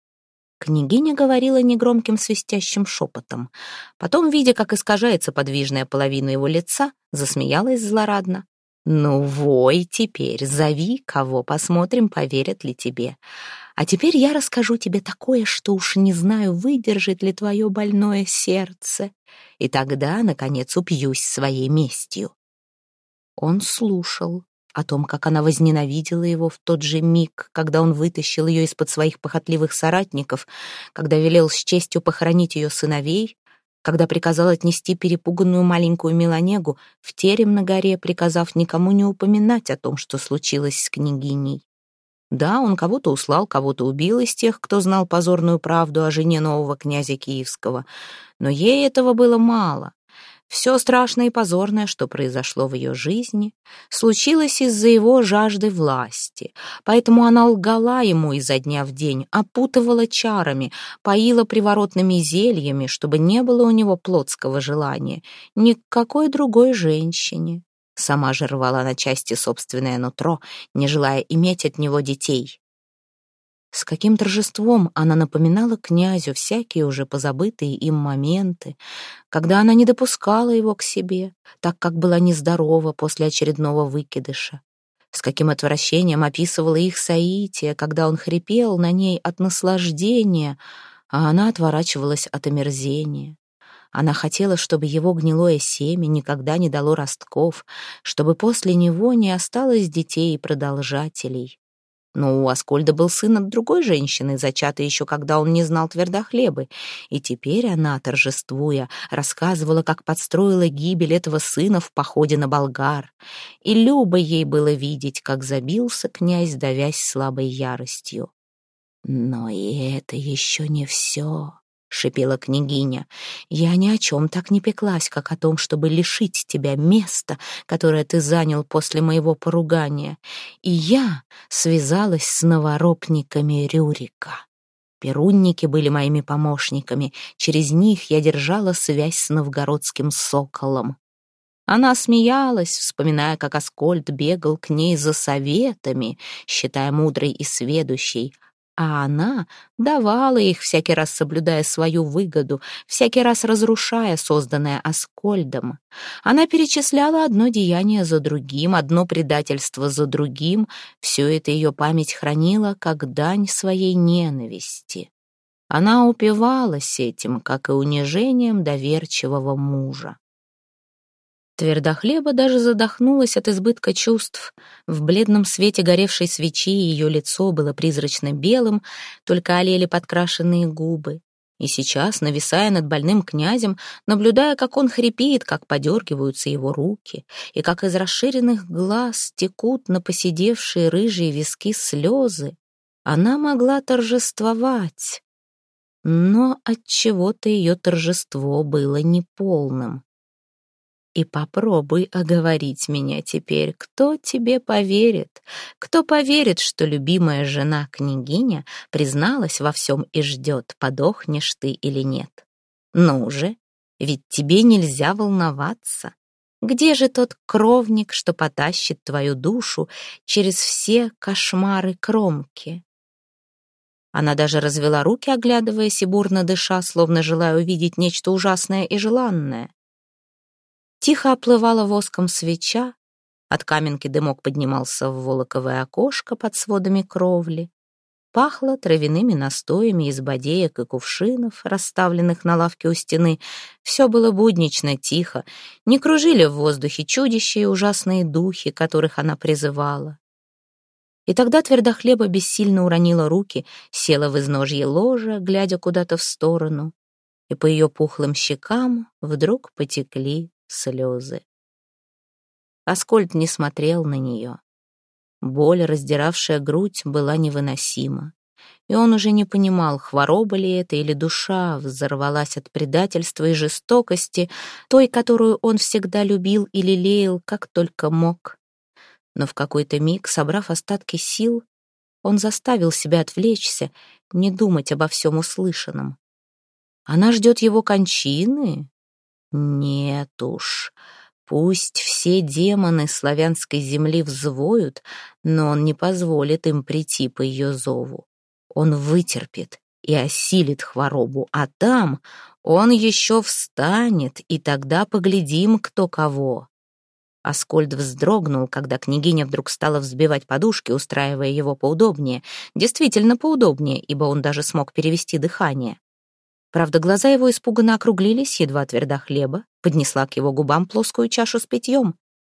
Княгиня говорила негромким свистящим шепотом. Потом, видя, как искажается подвижная половина его лица, засмеялась злорадно. «Ну, вой теперь, зови кого, посмотрим, поверят ли тебе. А теперь я расскажу тебе такое, что уж не знаю, выдержит ли твое больное сердце. И тогда, наконец, упьюсь своей местью». Он слушал, о том, как она возненавидела его в тот же миг, когда он вытащил ее из-под своих похотливых соратников, когда велел с честью похоронить ее сыновей, когда приказал отнести перепуганную маленькую Меланегу в терем на горе, приказав никому не упоминать о том, что случилось с княгиней. Да, он кого-то услал, кого-то убил из тех, кто знал позорную правду о жене нового князя Киевского, но ей этого было мало. Все страшное и позорное, что произошло в ее жизни, случилось из-за его жажды власти, поэтому она лгала ему изо дня в день, опутывала чарами, поила приворотными зельями, чтобы не было у него плотского желания ни к какой другой женщине. Сама же рвала на части собственное нутро, не желая иметь от него детей. С каким торжеством она напоминала князю всякие уже позабытые им моменты, когда она не допускала его к себе, так как была нездорова после очередного выкидыша. С каким отвращением описывала их соитие, когда он хрипел на ней от наслаждения, а она отворачивалась от омерзения. Она хотела, чтобы его гнилое семя никогда не дало ростков, чтобы после него не осталось детей и продолжателей. Но у Аскольда был сын от другой женщины, зачатый еще когда он не знал Твердохлебы, и теперь она, торжествуя, рассказывала, как подстроила гибель этого сына в походе на Болгар, и любо ей было видеть, как забился князь, давясь слабой яростью. «Но и это еще не все», — шипела княгиня. «Я ни о чем так не пеклась, как о том, чтобы лишить тебя места, которое ты занял после моего поругания. И я связалась с новоропниками Рюрика. Перунники были моими помощниками, через них я держала связь с новгородским соколом». Она смеялась, вспоминая, как Аскольд бегал к ней за советами, считая мудрой и сведущей, а она давала их, всякий раз соблюдая свою выгоду, всякий раз разрушая созданное Аскольдом. Она перечисляла одно деяние за другим, одно предательство за другим. Все это ее память хранила как дань своей ненависти. Она упивалась этим, как и унижением доверчивого мужа. Твердохлеба даже задохнулась от избытка чувств. В бледном свете горевшей свечи ее лицо было призрачно белым, только олели подкрашенные губы. И сейчас, нависая над больным князем, наблюдая, как он хрипит, как подергиваются его руки, и как из расширенных глаз текут на поседевшие рыжие виски слезы, она могла торжествовать. Но отчего-то ее торжество было неполным. И попробуй оговорить меня теперь, кто тебе поверит? Кто поверит, что любимая жена княгиня призналась во всем и ждет, подохнешь ты или нет? Ну же, ведь тебе нельзя волноваться. Где же тот кровник, что потащит твою душу через все кошмары кромки? Она даже развела руки, оглядываясь и бурно дыша, словно желая увидеть нечто ужасное и желанное. Тихо оплывала воском свеча, от каменки дымок поднимался в волоковое окошко под сводами кровли, пахло травяными настоями из бодеек и кувшинов, расставленных на лавке у стены. Все было буднично, тихо, не кружили в воздухе чудища и ужасные духи, которых она призывала. И тогда Твердохлеба бессильно уронила руки, села в изножье ложа, глядя куда-то в сторону, и по ее пухлым щекам вдруг потекли слезы. Аскольд не смотрел на нее. Боль, раздиравшая грудь, была невыносима. И он уже не понимал, хвороба ли это или душа взорвалась от предательства и жестокости, той, которую он всегда любил и лелеял, как только мог. Но в какой-то миг, собрав остатки сил, он заставил себя отвлечься, не думать обо всем услышанном. Она ждет его кончины? Нет уж, пусть все демоны славянской земли взвоют, но он не позволит им прийти по ее зову. Он вытерпит и осилит хворобу, а там он еще встанет, и тогда поглядим, кто кого. Аскольд вздрогнул, когда княгиня вдруг стала взбивать подушки, устраивая его поудобнее. Действительно поудобнее, ибо он даже смог перевести дыхание. Правда, глаза его испуганно округлились, едва Твердохлеба поднесла к его губам плоскую чашу с питьем.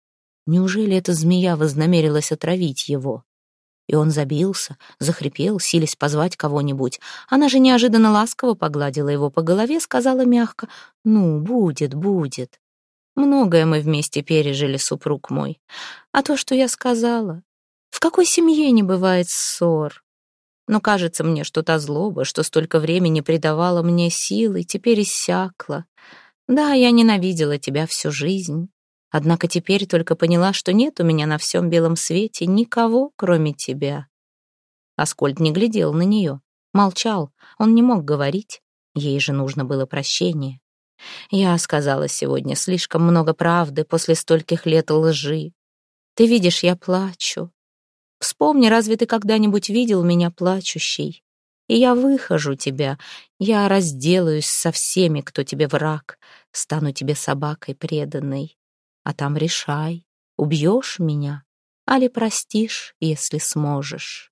Неужели эта змея вознамерилась отравить его? И он забился, захрипел, силясь позвать кого-нибудь. Она же неожиданно ласково погладила его по голове, сказала мягко: «Ну, будет, будет. Многое мы вместе пережили, супруг мой. А то, что я сказала... В какой семье не бывает ссор? Но кажется мне, что та злоба, что столько времени придавала мне силы, теперь иссякла. Да, я ненавидела тебя всю жизнь. Однако теперь только поняла, что нет у меня на всем белом свете никого, кроме тебя». Аскольд не глядел на нее, молчал, он не мог говорить. Ей же нужно было прощение. «Я сказала сегодня слишком много правды после стольких лет лжи. Ты видишь, я плачу. Вспомни, разве ты когда-нибудь видел меня плачущей? И я выхожу тебя, я разделаюсь со всеми, кто тебе враг, стану тебе собакой преданной. А там решай, убьешь меня, али простишь, если сможешь».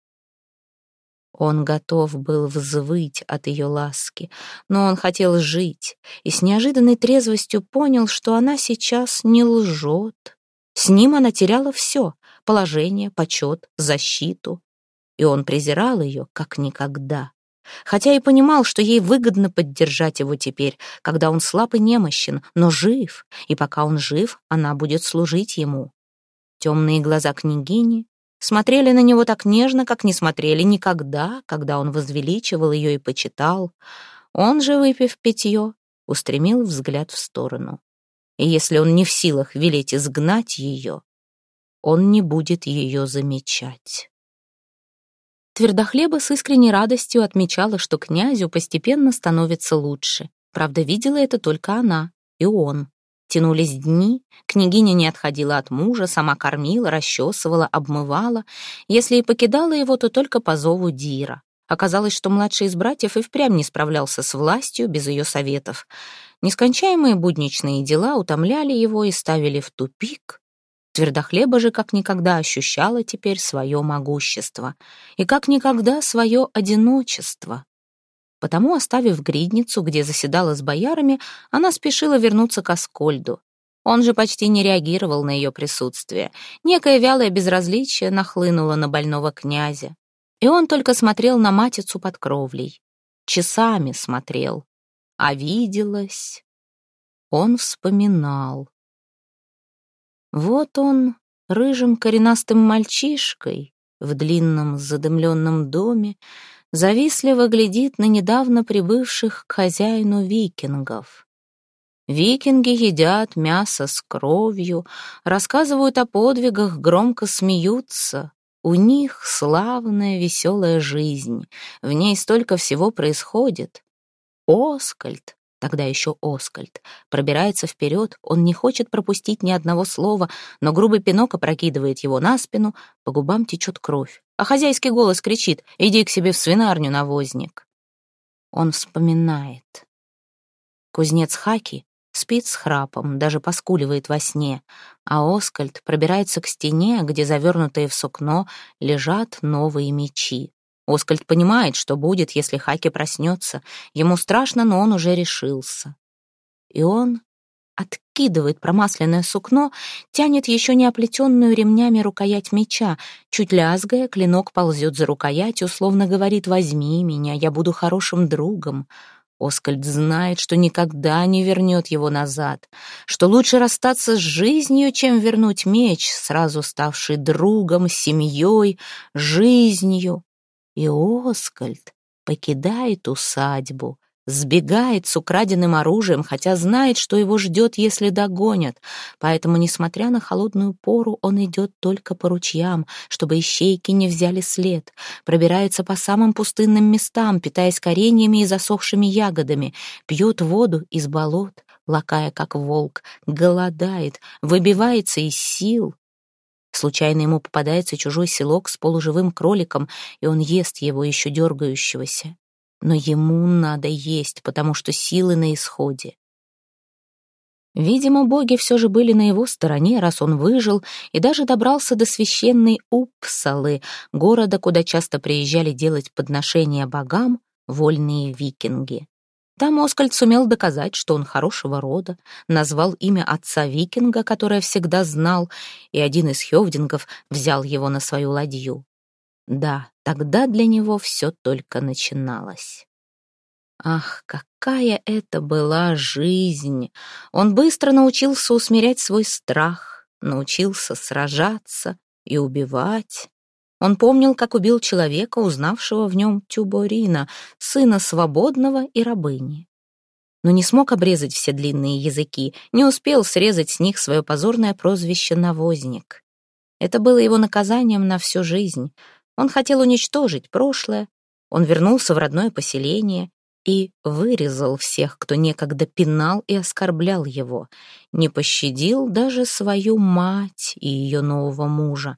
Он готов был взвыть от ее ласки, но он хотел жить, и с неожиданной трезвостью понял, что она сейчас не лжет. С ним она теряла все — положение, почет, защиту. И он презирал ее, как никогда. Хотя и понимал, что ей выгодно поддержать его теперь, когда он слаб и немощен, но жив, и пока он жив, она будет служить ему. Темные глаза княгини смотрели на него так нежно, как не смотрели никогда, когда он возвеличивал ее и почитал. Он же, выпив питье, устремил взгляд в сторону. И если он не в силах велеть изгнать ее, он не будет ее замечать. Твердохлеба с искренней радостью отмечала, что князю постепенно становится лучше. Правда, видела это только она и он. Тянулись дни, княгиня не отходила от мужа, сама кормила, расчесывала, обмывала. Если и покидала его, то только по зову Дира. Оказалось, что младший из братьев и впрямь не справлялся с властью без ее советов. Нескончаемые будничные дела утомляли его и ставили в тупик. Твердохлеба же как никогда ощущала теперь свое могущество и как никогда свое одиночество. Потому, оставив гридницу, где заседала с боярами, она спешила вернуться к Аскольду. Он же почти не реагировал на ее присутствие. Некое вялое безразличие нахлынуло на больного князя. И он только смотрел на матицу под кровлей. Часами смотрел. А виделось... Он вспоминал. Вот он, рыжим коренастым мальчишкой, в длинном задымленном доме, завистливо глядит на недавно прибывших к хозяину викингов. Викинги едят мясо с кровью, рассказывают о подвигах, громко смеются. У них славная веселая жизнь, в ней столько всего происходит. Оскальд, тогда еще Оскальд, пробирается вперед, он не хочет пропустить ни одного слова, но грубый пинок опрокидывает его на спину, по губам течет кровь, а хозяйский голос кричит: «Иди к себе в свинарню, навозник». Он вспоминает. Кузнец Хаки спит с храпом, даже поскуливает во сне, а Оскальд пробирается к стене, где, завернутые в сукно, лежат новые мечи. Оскальд понимает, что будет, если Хаки проснется. Ему страшно, но он уже решился. И он откидывает промасленное сукно, тянет еще не оплетенную ремнями рукоять меча. Чуть лязгая, клинок ползет за рукоятью, словно говорит: «Возьми меня, я буду хорошим другом». Оскальд знает, что никогда не вернет его назад, что лучше расстаться с жизнью, чем вернуть меч, сразу ставший другом, семьей, жизнью. И Оскальд покидает усадьбу, сбегает с украденным оружием, хотя знает, что его ждет, если догонят. Поэтому, несмотря на холодную пору, он идет только по ручьям, чтобы ищейки не взяли след, пробирается по самым пустынным местам, питаясь кореньями и засохшими ягодами, пьет воду из болот, лакая как волк, голодает, выбивается из сил. Случайно ему попадается чужой селок с полуживым кроликом, и он ест его, еще дергающегося. Но ему надо есть, потому что силы на исходе. Видимо, боги все же были на его стороне, раз он выжил и даже добрался до священной Упсалы, города, куда часто приезжали делать подношения богам вольные викинги. Там Оскальд сумел доказать, что он хорошего рода, назвал имя отца викинга, которое всегда знал, и один из хёвдингов взял его на свою ладью. Да, тогда для него все только начиналось. Ах, какая это была жизнь! Он быстро научился усмирять свой страх, научился сражаться и убивать. Он помнил, как убил человека, узнавшего в нем Тюборина, сына свободного и рабыни. Но не смог обрезать все длинные языки, не успел срезать с них свое позорное прозвище «навозник». Это было его наказанием на всю жизнь. Он хотел уничтожить прошлое, он вернулся в родное поселение и вырезал всех, кто некогда пинал и оскорблял его, не пощадил даже свою мать и ее нового мужа.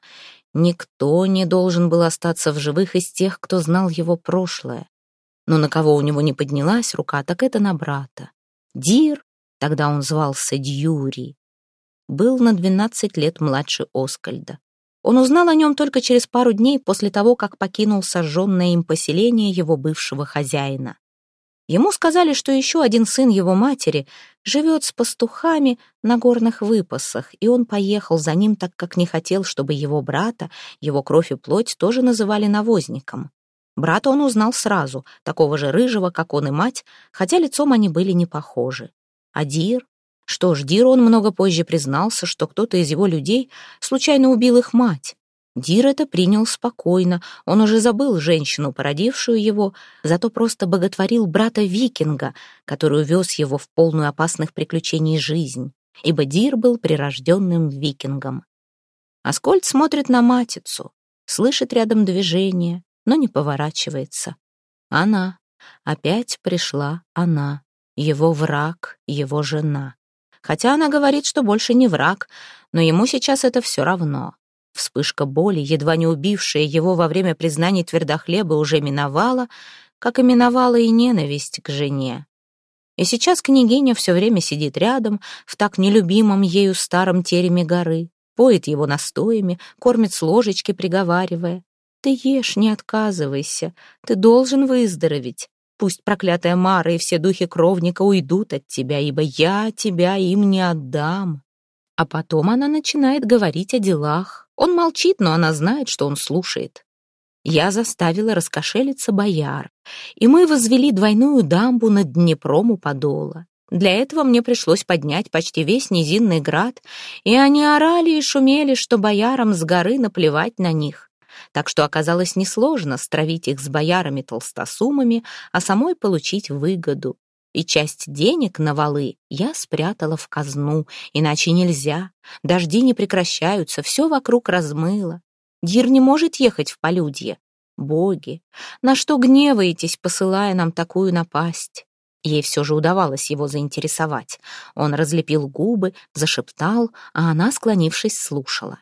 Никто не должен был остаться в живых из тех, кто знал его прошлое. Но на кого у него не поднялась рука, так это на брата. Дир, тогда он звался Дьюри, был на 12 лет младше Оскальда. Он узнал о нем только через пару дней после того, как покинул сожженное им поселение его бывшего хозяина. Ему сказали, что еще один сын его матери живет с пастухами на горных выпасах, и он поехал за ним, так как не хотел, чтобы его брата, его кровь и плоть, тоже называли навозником. Брата он узнал сразу, такого же рыжего, как он и мать, хотя лицом они были не похожи. А Дир? Что ж, Диру он много позже признался, что кто-то из его людей случайно убил их мать. Дир это принял спокойно, он уже забыл женщину, породившую его, зато просто боготворил брата-викинга, который увез его в полную опасных приключений жизнь, ибо Дир был прирожденным викингом. Аскольд смотрит на матицу, слышит рядом движение, но не поворачивается. Она, опять пришла она, его враг, его жена. Хотя она говорит, что больше не враг, но ему сейчас это все равно. Вспышка боли, едва не убившая его во время признаний Твердохлеба, уже миновала, как и миновала и ненависть к жене. И сейчас княгиня все время сидит рядом, в так нелюбимом ею старом тереме горы, поет его настоями, кормит с ложечки, приговаривая: «Ты ешь, не отказывайся, ты должен выздороветь. Пусть проклятая Мара и все духи кровника уйдут от тебя, ибо я тебя им не отдам». А потом она начинает говорить о делах. Он молчит, но она знает, что он слушает. Я заставила раскошелиться бояр, и мы возвели двойную дамбу над Днепром у Подола. Для этого мне пришлось поднять почти весь низинный град, и они орали и шумели, что боярам с горы наплевать на них. Так что оказалось несложно стравить их с боярами-толстосумами, а самой получить выгоду. И часть денег на валы я спрятала в казну, иначе нельзя. Дожди не прекращаются, все вокруг размыло. Дир не может ехать в полюдье. Боги, на что гневаетесь, посылая нам такую напасть? Ей все же удавалось его заинтересовать. Он разлепил губы, зашептал, а она, склонившись, слушала.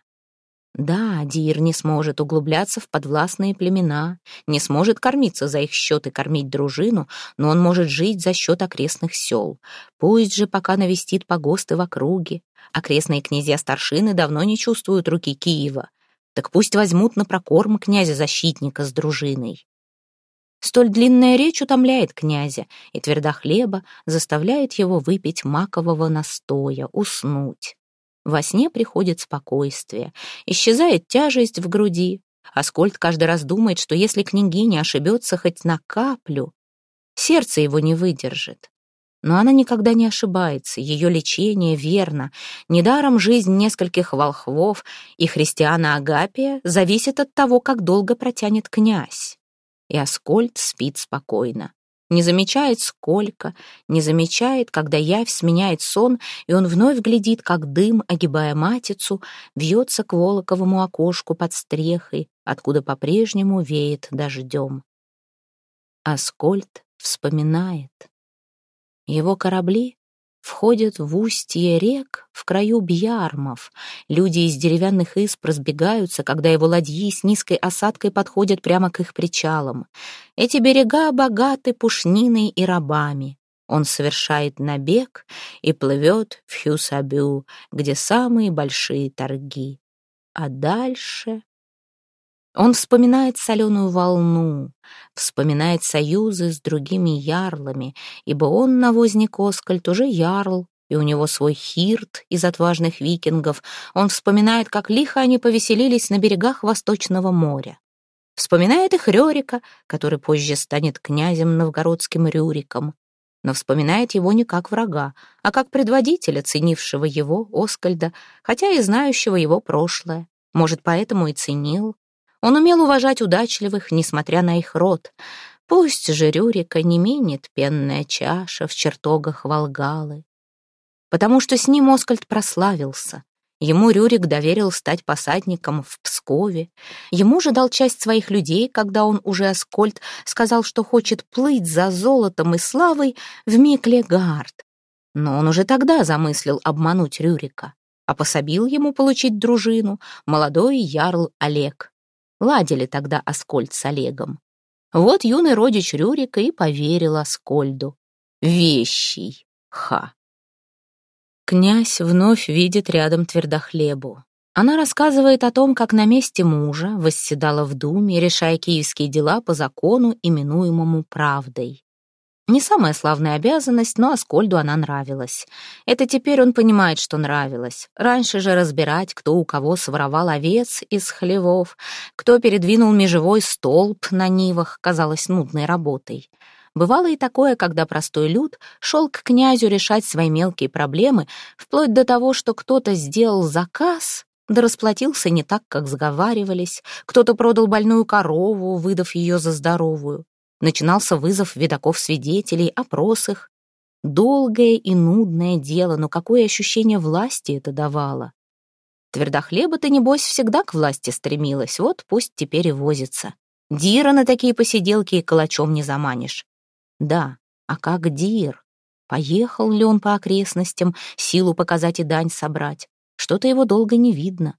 Да, Дир не сможет углубляться в подвластные племена, не сможет кормиться за их счет и кормить дружину, но он может жить за счет окрестных сел. Пусть же пока навестит погосты в округе. Окрестные князья-старшины давно не чувствуют руки Киева. Так пусть возьмут на прокорм князя-защитника с дружиной. Столь длинная речь утомляет князя, и Твердохлеба заставляет его выпить макового настоя, уснуть. Во сне приходит спокойствие, исчезает тяжесть в груди. Аскольд каждый раз думает, что если княгиня ошибется хоть на каплю, сердце его не выдержит. Но она никогда не ошибается, ее лечение верно. Недаром жизнь нескольких волхвов и христиана Агапия зависит от того, как долго протянет князь. И Аскольд спит спокойно. Не замечает сколько, не замечает, когда явь сменяет сон, и он вновь глядит, как дым, огибая матицу, вьется к волоковому окошку под стрехой, откуда по-прежнему веет дождем. Аскольд вспоминает. Его корабли входят в устье рек в краю Бьярмов. Люди из деревянных изб разбегаются, когда его ладьи с низкой осадкой подходят прямо к их причалам. Эти берега богаты пушниной и рабами. Он совершает набег и плывет в Хюсабю, где самые большие торги. А дальше... Он вспоминает соленую волну, вспоминает союзы с другими ярлами, ибо он, навозник Оскальд, уже ярл, и у него свой хирт из отважных викингов. Он вспоминает, как лихо они повеселились на берегах Восточного моря. Вспоминает их Рерика, который позже станет князем новгородским Рюриком. Но вспоминает его не как врага, а как предводителя, ценившего его, Оскальда, хотя и знающего его прошлое. Может, поэтому и ценил. Он умел уважать удачливых, несмотря на их род. Пусть же Рюрика не минет пенная чаша в чертогах Волгалы. Потому что с ним Оскальд прославился. Ему Рюрик доверил стать посадником в Пскове. Ему же дал часть своих людей, когда он уже Аскольд сказал, что хочет плыть за золотом и славой в Миклегард. Но он уже тогда замыслил обмануть Рюрика, а пособил ему получить дружину молодой ярл Олег. Ладили тогда Аскольд с Олегом. Вот юный родич Рюрика и поверил Аскольду. Вещий, ха! Князь вновь видит рядом Твердохлебу. Она рассказывает о том, как на месте мужа восседала в думе, решая киевские дела по закону, именуемому правдой. Не самая славная обязанность, но Аскольду она нравилась. Это теперь он понимает, что нравилось. Раньше же разбирать, кто у кого своровал овец из хлевов, кто передвинул межевой столб на нивах, казалось нудной работой. Бывало и такое, когда простой люд шел к князю решать свои мелкие проблемы, вплоть до того, что кто-то сделал заказ, да расплатился не так, как сговаривались, кто-то продал больную корову, выдав ее за здоровую. Начинался вызов видаков-свидетелей, опрос их. Долгое и нудное дело, но какое ощущение власти это давало. Твердохлеба-то, небось, всегда к власти стремилась, вот пусть теперь и возится. Дира на такие посиделки и калачом не заманишь. Да, а как Дир? Поехал ли он по окрестностям, силу показать и дань собрать? Что-то его долго не видно.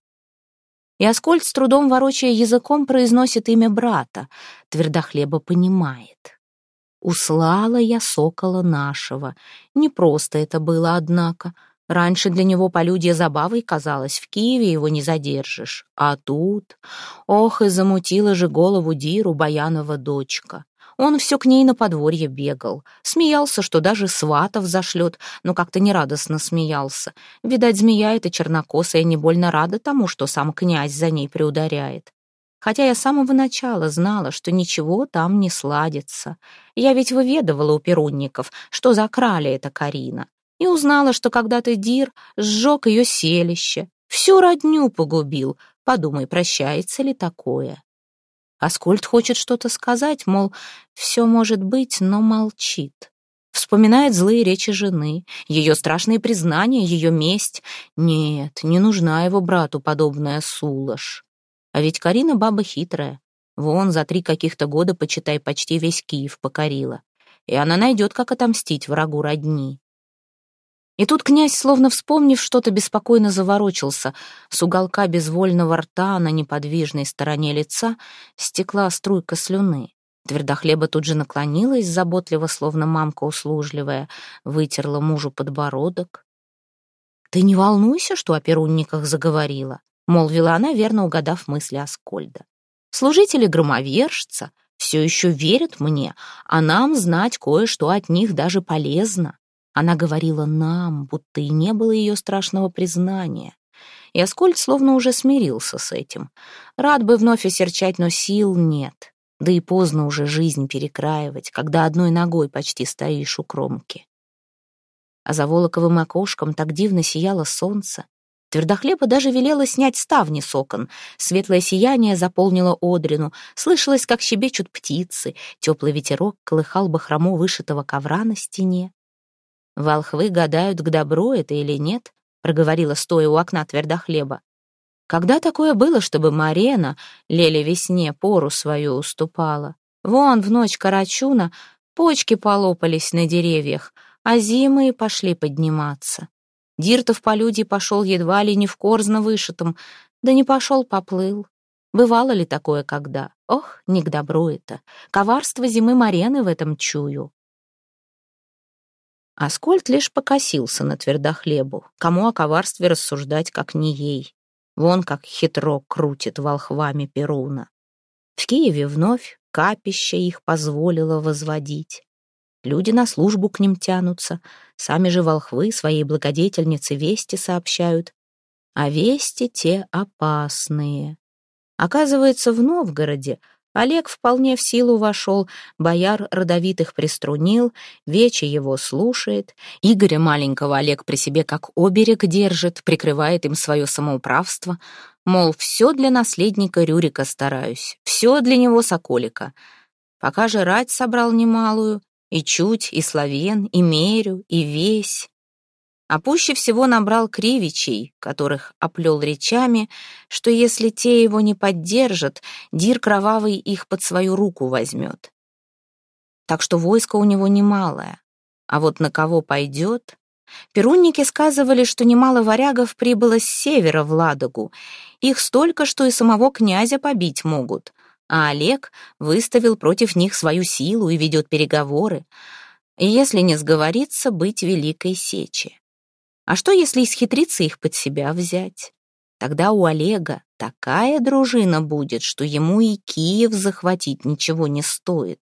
И Аскольд, с трудом ворочая языком, произносит имя брата. Твердохлеба понимает. «Услала я сокола нашего». Не просто это было, однако. Раньше для него полюдье забавой казалось, в Киеве его не задержишь. А тут... Ох, и замутила же голову Диру Баянова дочка. Он все к ней на подворье бегал. Смеялся, что даже сватов зашлет, но как-то нерадостно смеялся. Видать, змея эта чернокосая не больно рада тому, что сам князь за ней приударяет. Хотя я с самого начала знала, что ничего там не сладится. Я ведь выведывала у перунников, что закрали эта Карина, и узнала, что когда-то Дир сжег ее селище, всю родню погубил. Подумай, прощается ли такое? Аскольд хочет что-то сказать, мол, все может быть, но молчит. Вспоминает злые речи жены, ее страшные признания, ее месть. Нет, не нужна его брату подобная сулошь. А ведь Карина баба хитрая. Вон за 3 каких-то года, почитай, почти весь Киев покорила. И она найдет, как отомстить врагу родни. И тут князь, словно вспомнив что-то, беспокойно заворочился. С уголка безвольного рта на неподвижной стороне лица стекла струйка слюны. Твердохлеба тут же наклонилась, заботливо, словно мамка услужливая, вытерла мужу подбородок. «Ты не волнуйся, что о перунниках заговорила», — молвила она, верно угадав мысли Аскольда. «Служители громовержца все еще верят мне, а нам знать кое-что от них даже полезно». Она говорила нам, будто и не было ее страшного признания. И Аскольд словно уже смирился с этим. Рад бы вновь осерчать, но сил нет. Да и поздно уже жизнь перекраивать, когда одной ногой почти стоишь у кромки. А за Волоковым окошком так дивно сияло солнце. Твердохлеба даже велела снять ставни с окон. Светлое сияние заполнило одрину. Слышалось, как щебечут птицы. Теплый ветерок колыхал бахрому вышитого ковра на стене. «Волхвы гадают, к добру это или нет», — проговорила, стоя у окна Твердохлеба. «Когда такое было, чтобы Марена леле весне пору свою уступала? Вон в ночь Карачуна почки полопались на деревьях, а зимы и пошли подниматься. Дир-то в полюдье пошел едва ли не в корзно вышитом, да не пошел, поплыл. Бывало ли такое когда? Ох, не к добру это. Коварство зимы Марены в этом чую». Аскольд лишь покосился на Твердохлебу. Кому о коварстве рассуждать, как не ей. Вон как хитро крутит волхвами Перуна. В Киеве вновь капище их позволило возводить. Люди на службу к ним тянутся, сами же волхвы своей благодетельнице вести сообщают, а вести те опасные. Оказывается, в Новгороде Олег вполне в силу вошел, бояр родовитых приструнил, вече его слушает. Игоря маленького Олег при себе как оберег держит, прикрывает им свое самоуправство. Мол, все для наследника Рюрика стараюсь, все для него соколика. Пока же рать собрал немалую, и Чуть, и Славен, и Мерю, и Весь. А пуще всего набрал кривичей, которых оплел речами, что если те его не поддержат, Дир Кровавый их под свою руку возьмет. Так что войско у него немалое. А вот на кого пойдет? Перунники сказывали, что немало варягов прибыло с севера в Ладогу. Их столько, что и самого князя побить могут. А Олег выставил против них свою силу и ведет переговоры. И если не сговориться, быть великой сечи. А что, если исхитриться их под себя взять? Тогда у Олега такая дружина будет, что ему и Киев захватить ничего не стоит.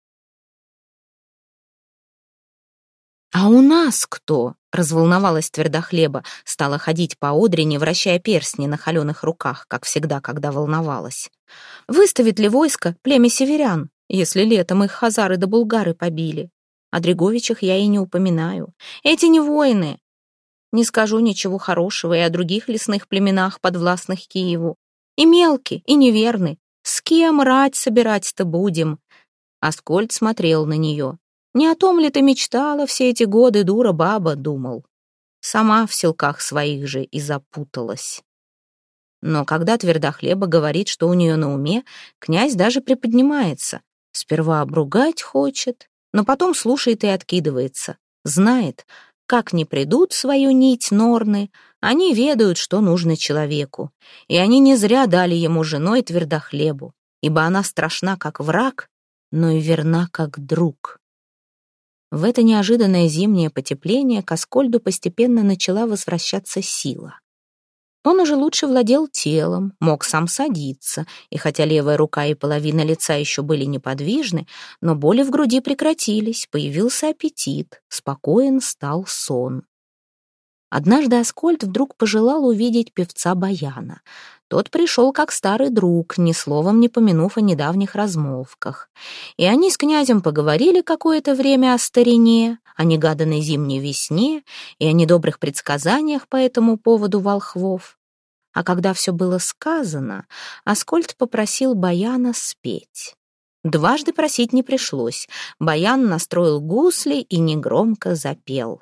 «А у нас кто?» — разволновалась Твердохлеба, стала ходить по Одрине, вращая перстни на холеных руках, как всегда, когда волновалась. «Выставит ли войско племя северян, если летом их хазары да булгары побили? О Дреговичах я и не упоминаю. Эти не воины. Не скажу ничего хорошего и о других лесных племенах, подвластных Киеву. И мелки, и неверны. С кем рать собирать-то будем?» Аскольд смотрел на нее. «Не о том ли ты мечтала все эти годы, дура баба?» — думал. Сама в селках своих же и запуталась. Но когда Твердохлеба говорит, что у нее на уме, князь даже приподнимается. Сперва обругать хочет, но потом слушает и откидывается. Знает, как не придут свою нить Норны, они ведают, что нужно человеку. И они не зря дали ему женой Твердохлебу, ибо она страшна, как враг, но и верна, как друг. В это неожиданное зимнее потепление к Аскольду постепенно начала возвращаться сила. Он уже лучше владел телом, мог сам садиться, и хотя левая рука и половина лица еще были неподвижны, но боли в груди прекратились, появился аппетит, спокоен стал сон. Однажды Аскольд вдруг пожелал увидеть певца Баяна. Тот пришел как старый друг, ни словом не помянув о недавних размолвках. И они с князем поговорили какое-то время о старине, о негаданной зимней весне и о недобрых предсказаниях по этому поводу волхвов. А когда все было сказано, Аскольд попросил Баяна спеть. Дважды просить не пришлось. Баян настроил гусли и негромко запел.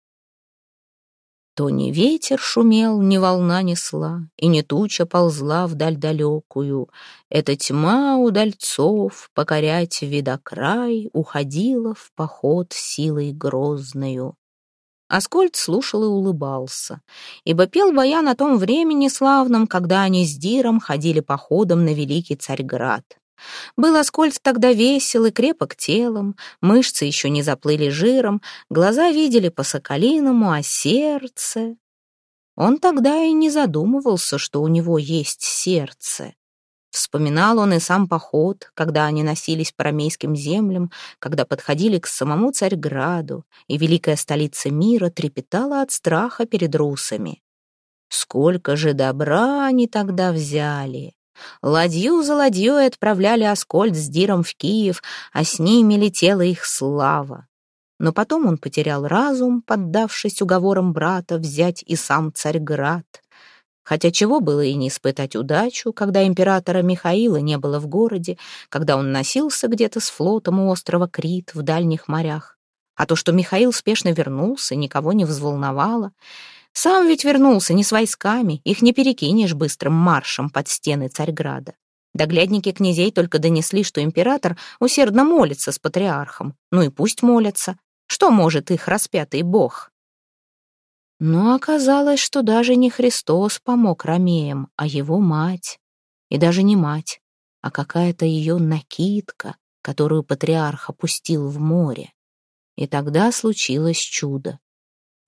То не ветер шумел, ни волна несла, и не туча ползла вдаль далекую. Эта тьма удальцов покорять видокрай уходила в поход силой грозною. Аскольд слушал и улыбался, ибо пел Баян о том времени славном, когда они с Диром ходили походом на великий Царьград. Был Аскольд тогда весел и крепок телом, мышцы еще не заплыли жиром, глаза видели по-соколиному, а сердце... Он тогда и не задумывался, что у него есть сердце. Вспоминал он и сам поход, когда они носились по ромейским землям, когда подходили к самому Царьграду, и великая столица мира трепетала от страха перед русами. Сколько же добра они тогда взяли! Ладью за ладьей отправляли Аскольд с Диром в Киев, а с ними летела их слава. Но потом он потерял разум, поддавшись уговорам брата взять и сам Царьград. Хотя чего было и не испытать удачу, когда императора Михаила не было в городе, когда он носился где-то с флотом у острова Крит в дальних морях. А то, что Михаил спешно вернулся, никого не взволновало. Сам ведь вернулся не с войсками, их не перекинешь быстрым маршем под стены Царьграда. Доглядники князей только донесли, что император усердно молится с патриархом. Ну и пусть молятся. Что может их распятый бог? Но оказалось, что даже не Христос помог ромеям, а его мать. И даже не мать, а какая-то ее накидка, которую патриарх опустил в море. И тогда случилось чудо.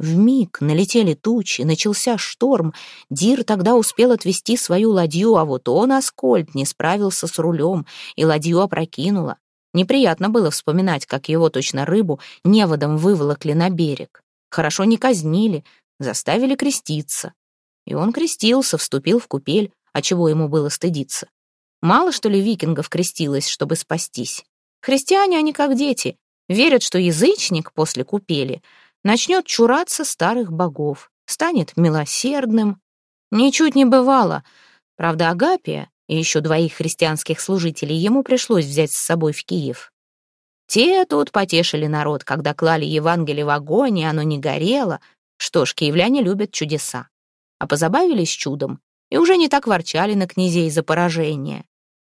Вмиг налетели тучи, начался шторм. Дир тогда успел отвести свою ладью, а вот он, Аскольд, не справился с рулем, и ладью опрокинуло. Неприятно было вспоминать, как его, точно рыбу, неводом выволокли на берег. Хорошо не казнили, заставили креститься. И он крестился, вступил в купель, а чего ему было стыдиться? Мало, что ли, викингов крестилось, чтобы спастись? Христиане, они как дети, верят, что язычник после купели начнет чураться старых богов, станет милосердным. Ничуть не бывало. Правда, Агапия и еще 2 христианских служителей ему пришлось взять с собой в Киев. Те тут потешили народ, когда клали Евангелие в огонь, и оно не горело. Что ж, киевляне любят чудеса. А позабавились чудом и уже не так ворчали на князей за поражение.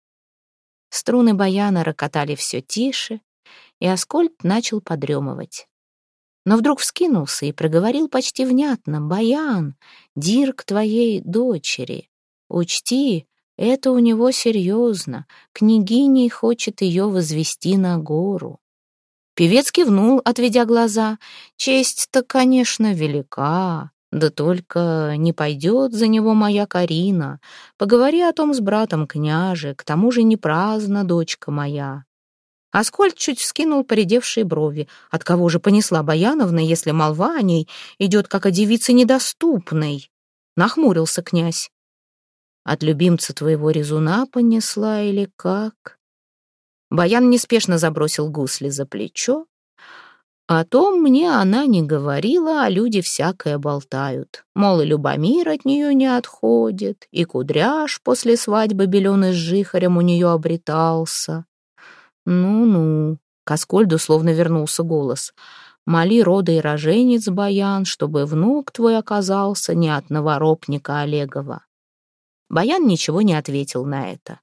Струны баяна рокотали все тише, и Аскольд начал подремывать. Но вдруг вскинулся и проговорил почти внятно: «Баян, Дир к твоей дочери. Учти, это у него серьезно. Княгиней хочет ее возвести на гору». Певец кивнул, отведя глаза. «Честь-то, конечно, велика, да только не пойдет за него моя Карина. Поговори о том с братом, княже, к тому же не праздна дочка моя». Аскольд чуть вскинул поредевшие брови. От кого же понесла Баяновна, если молва о ней идет как о девице недоступной? Нахмурился князь. От любимца твоего резуна понесла или как? Баян неспешно забросил гусли за плечо. О том мне она не говорила, а люди всякое болтают. Мол, и Любомир от нее не отходит, и Кудряш после свадьбы беленый с жихарем у нее обретался. «Ну-ну», — к Аскольду словно вернулся голос, «моли рода и роженец, Баян, чтобы внук твой оказался не от новоропника Олегова». Баян ничего не ответил на это.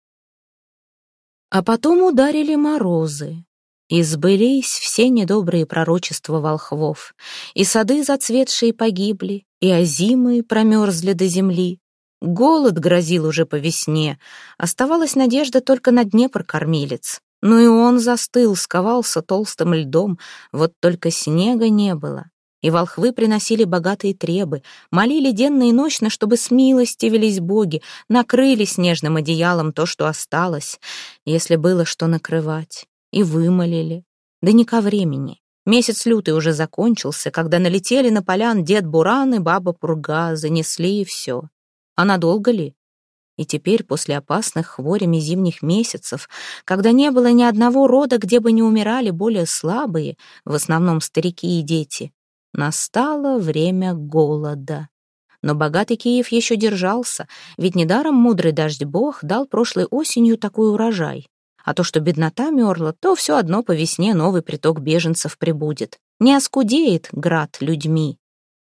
А потом ударили морозы, и сбылись все недобрые пророчества волхвов, и сады зацветшие погибли, и озимые промерзли до земли. Голод грозил уже по весне, оставалась надежда только на Днепр-кормилец. Но и он застыл, сковался толстым льдом, вот только снега не было. И волхвы приносили богатые требы, молили денно и ночно, чтобы смилостивились боги, накрыли снежным одеялом то, что осталось, если было что накрывать, и вымолили. Да не ко времени. Месяц лютый уже закончился, когда налетели на полян дед Буран и баба Пурга, занесли и все. А надолго ли? И теперь, после опасных хворями зимних месяцев, когда не было ни одного рода, где бы не умирали более слабые, в основном старики и дети, настало время голода. Но богатый Киев еще держался, ведь недаром мудрый дождь-бог дал прошлой осенью такой урожай. А то, что беднота мерла, то все одно по весне новый приток беженцев прибудет. Не оскудеет град людьми.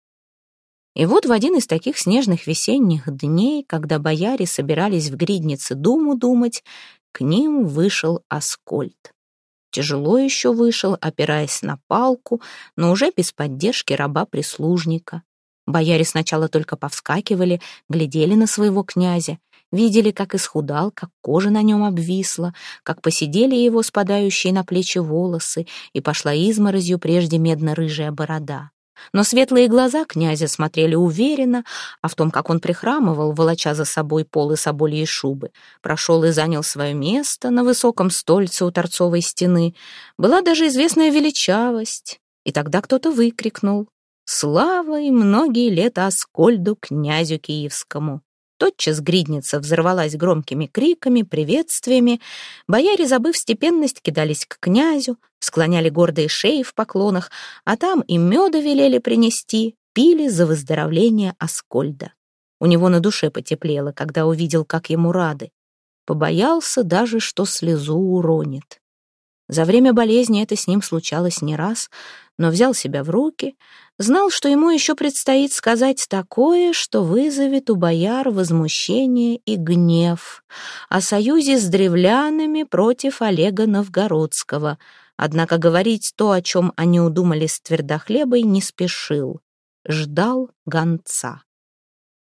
И вот в один из таких снежных весенних дней, когда бояре собирались в Гриднице думу думать, к ним вышел Аскольд. Тяжело еще вышел, опираясь на палку, но уже без поддержки раба-прислужника. Бояре сначала только повскакивали, глядели на своего князя, видели, как исхудал, как кожа на нем обвисла, как поседели его спадающие на плечи волосы, и пошла изморозью прежде медно-рыжая борода. Но светлые глаза князя смотрели уверенно, а в том, как он прихрамывал, волоча за собой полы собольей шубы, прошел и занял свое место на высоком стольце у торцовой стены, была даже известная величавость. И тогда кто-то выкрикнул: «Слава и многие лета Аскольду, князю киевскому!» Тотчас Гридница взорвалась громкими криками, приветствиями. Бояре, забыв степенность, кидались к князю, склоняли гордые шеи в поклонах, а там и меда велели принести, пили за выздоровление Аскольда. У него на душе потеплело, когда увидел, как ему рады. Побоялся даже, что слезу уронит. За время болезни это с ним случалось не раз, но взял себя в руки, знал, что ему еще предстоит сказать такое, что вызовет у бояр возмущение и гнев о союзе с древлянами против Олега Новгородского. Однако говорить то, о чем они удумали с Твердохлебой, не спешил. Ждал гонца.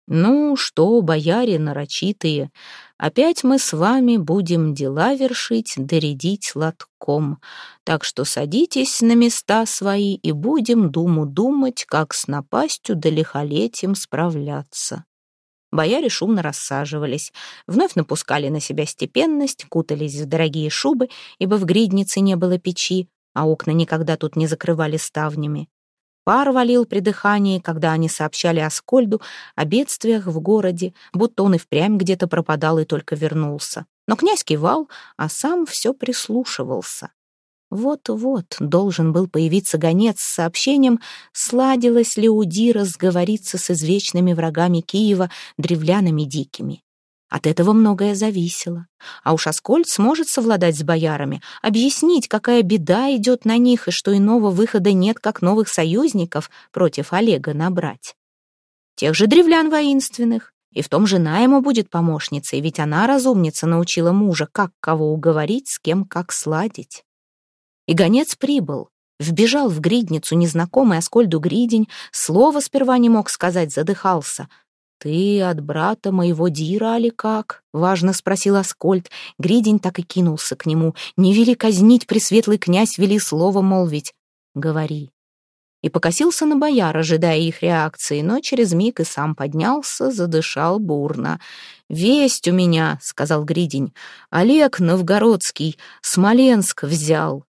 «Ну что, бояре нарочитые, опять мы с вами будем дела вершить, доредить лотком. Так что садитесь на места свои и будем думу думать, как с напастью да лихолетием справляться». Бояре шумно рассаживались, вновь напускали на себя степенность, кутались в дорогие шубы, ибо в гриднице не было печи, а окна никогда тут не закрывали ставнями. Пар валил при дыхании, когда они сообщали Аскольду о бедствиях в городе, будто он и впрямь где-то пропадал и только вернулся. Но князь кивал, а сам все прислушивался. Вот-вот должен был появиться гонец с сообщением, сладилось ли у Дира сговориться с извечными врагами Киева, древлянами дикими. От этого многое зависело. А уж Аскольд сможет совладать с боярами, объяснить, какая беда идет на них, и что иного выхода нет, как новых союзников против Олега набрать. Тех же древлян воинственных, и в том жена ему будет помощницей, ведь она, разумница, научила мужа, как кого уговорить, с кем как сладить. И гонец прибыл, вбежал в гридницу незнакомый Аскольду гридень, слова сперва не мог сказать, задыхался. «Ты от брата моего Дира, али как?» — важно спросил Аскольд. Гридень так и кинулся к нему. «Не вели казнить, пресветлый князь, вели слово молвить. Говори». И покосился на бояр, ожидая их реакции, но через миг и сам поднялся, задышал бурно. «Весть у меня», — сказал Гридень, — «Олег Новгородский Смоленск взял».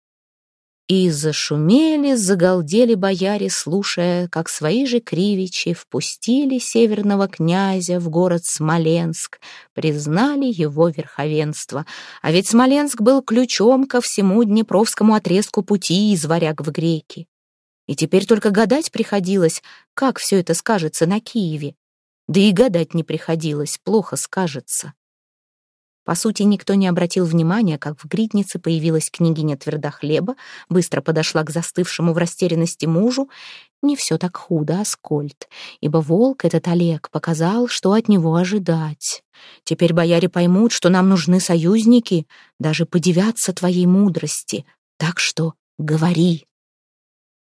И зашумели, загалдели бояре, слушая, как свои же кривичи впустили северного князя в город Смоленск, признали его верховенство. А ведь Смоленск был ключом ко всему Днепровскому отрезку пути из Варяг в Греки. И теперь только гадать приходилось, как все это скажется на Киеве. Да и гадать не приходилось, плохо скажется. По сути, никто не обратил внимания, как в гриднице появилась княгиня Твердохлеба, быстро подошла к застывшему в растерянности мужу. Не все так худо, Аскольд, ибо волк этот Олег показал, что от него ожидать. Теперь бояре поймут, что нам нужны союзники, даже подивятся твоей мудрости. Так что говори.